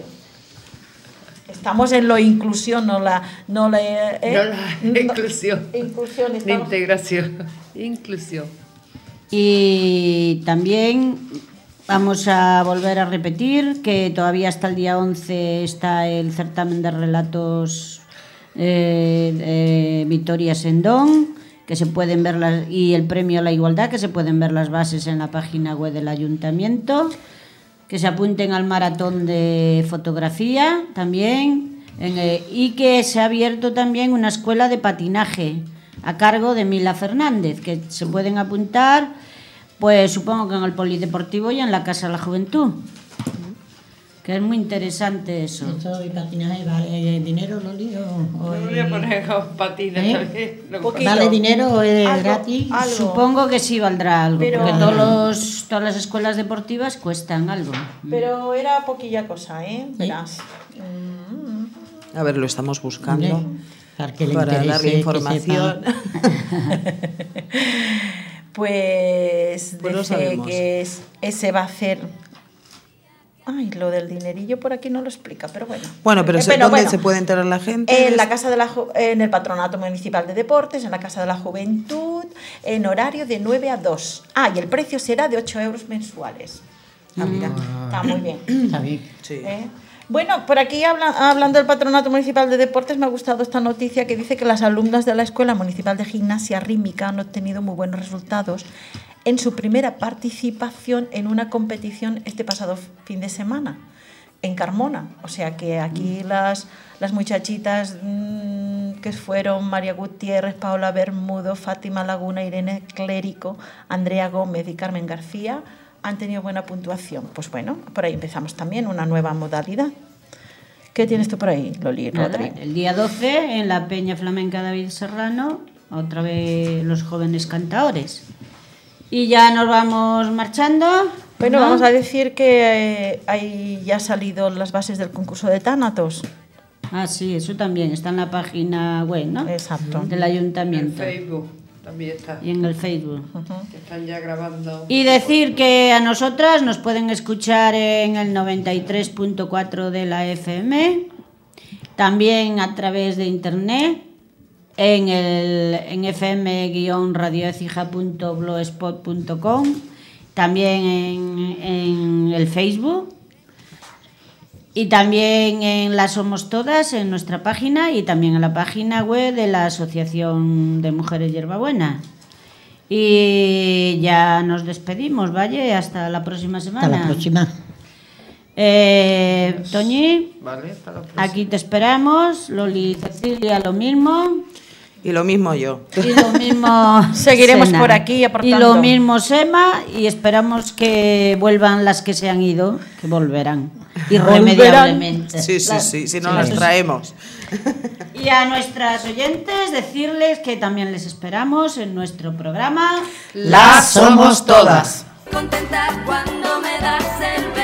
estamos en lo inclusión, no la... No la, eh, No la no- inclusión. inclusión, Ni estamos- integración. Inclusión. Y también vamos a volver a repetir que todavía hasta el día once está el certamen de relatos eh, de Vitoria Sendón, que se pueden ver las, y el premio a la igualdad, que se pueden ver las bases en la página web del ayuntamiento, que se apunten al maratón de fotografía también, en, eh, y que se ha abierto también una escuela de patinaje a cargo de Mila Fernández, que se pueden apuntar, pues supongo que en el Polideportivo y en la Casa de la Juventud, que es muy interesante eso. ¿Esto de patinaje vale dinero, Loli? O, o Me voy a poner con patines ¿Eh? también. Lo que Poquito. ¿Vale dinero o es Algo, gratis? algo. Supongo que sí valdrá algo, Pero- porque todos los, todas las escuelas deportivas cuestan algo. Pero era poquilla cosa, ¿eh? Sí. Verás. A ver, lo estamos buscando. Hombre, para que le para interese, darle que información. Pues Pues no dice sabemos. que es- ese va a hacer... Ay, lo del dinerillo por aquí no lo explica, pero bueno. Bueno, pero Eh, se- ¿dónde bueno, se puede enterar la gente? En la casa de la Ju- en el Patronato Municipal de Deportes, en la Casa de la Juventud, en horario de nueve a dos. Ah, y el precio será de ocho euros mensuales. Ah, mira. Está muy bien. Está bien. Sí. ¿Eh? Bueno, por aquí habla- hablando del Patronato Municipal de Deportes, me ha gustado esta noticia que dice que las alumnas de la Escuela Municipal de Gimnasia Rítmica han obtenido muy buenos resultados en su primera participación en una competición este pasado fin de semana en Carmona. O sea que aquí las, las muchachitas mmm, que fueron María Gutiérrez, Paola Bermudo, Fátima Laguna, Irene Clérico, Andrea Gómez y Carmen García han tenido buena puntuación. Pues bueno, por ahí empezamos también una nueva modalidad. ¿Qué tienes tú por ahí, Loli, Nada, Rodri? el día doce en la Peña Flamenca David Serrano, otra vez los jóvenes cantadores. Y ya nos vamos marchando. Bueno, ¿no? vamos a decir que eh, hay ya salido las bases del concurso de Tánatos. Ah, sí, eso también está en la página web, ¿no? Exacto. Del En ayuntamiento. Facebook también está. Y en el Facebook. Que están ya grabando. Y decir que a nosotras nos pueden escuchar en el noventa y tres punto cuatro de la F M, también a través de internet, en el en fm guion radioecija punto blogspot punto com, también en, en el Facebook Y también en la Somos Todas, en nuestra página, y también en la página web de la Asociación de Mujeres Hierbabuena. Y ya nos despedimos, ¿vale? Hasta la próxima semana. Hasta la próxima. Eh, Toñi, Vale, hasta la próxima. aquí te esperamos. Loli y Cecilia, lo mismo. Y lo mismo yo. Y lo mismo Seguiremos Sena. por aquí aportando. Y lo mismo Sema, y esperamos que vuelvan las que se han ido, que volverán irremediablemente. Sí, sí, La- sí, si no sí. las traemos. Y a nuestras oyentes decirles que también les esperamos en nuestro programa Las somos todas. Contenta cuando me das el beso.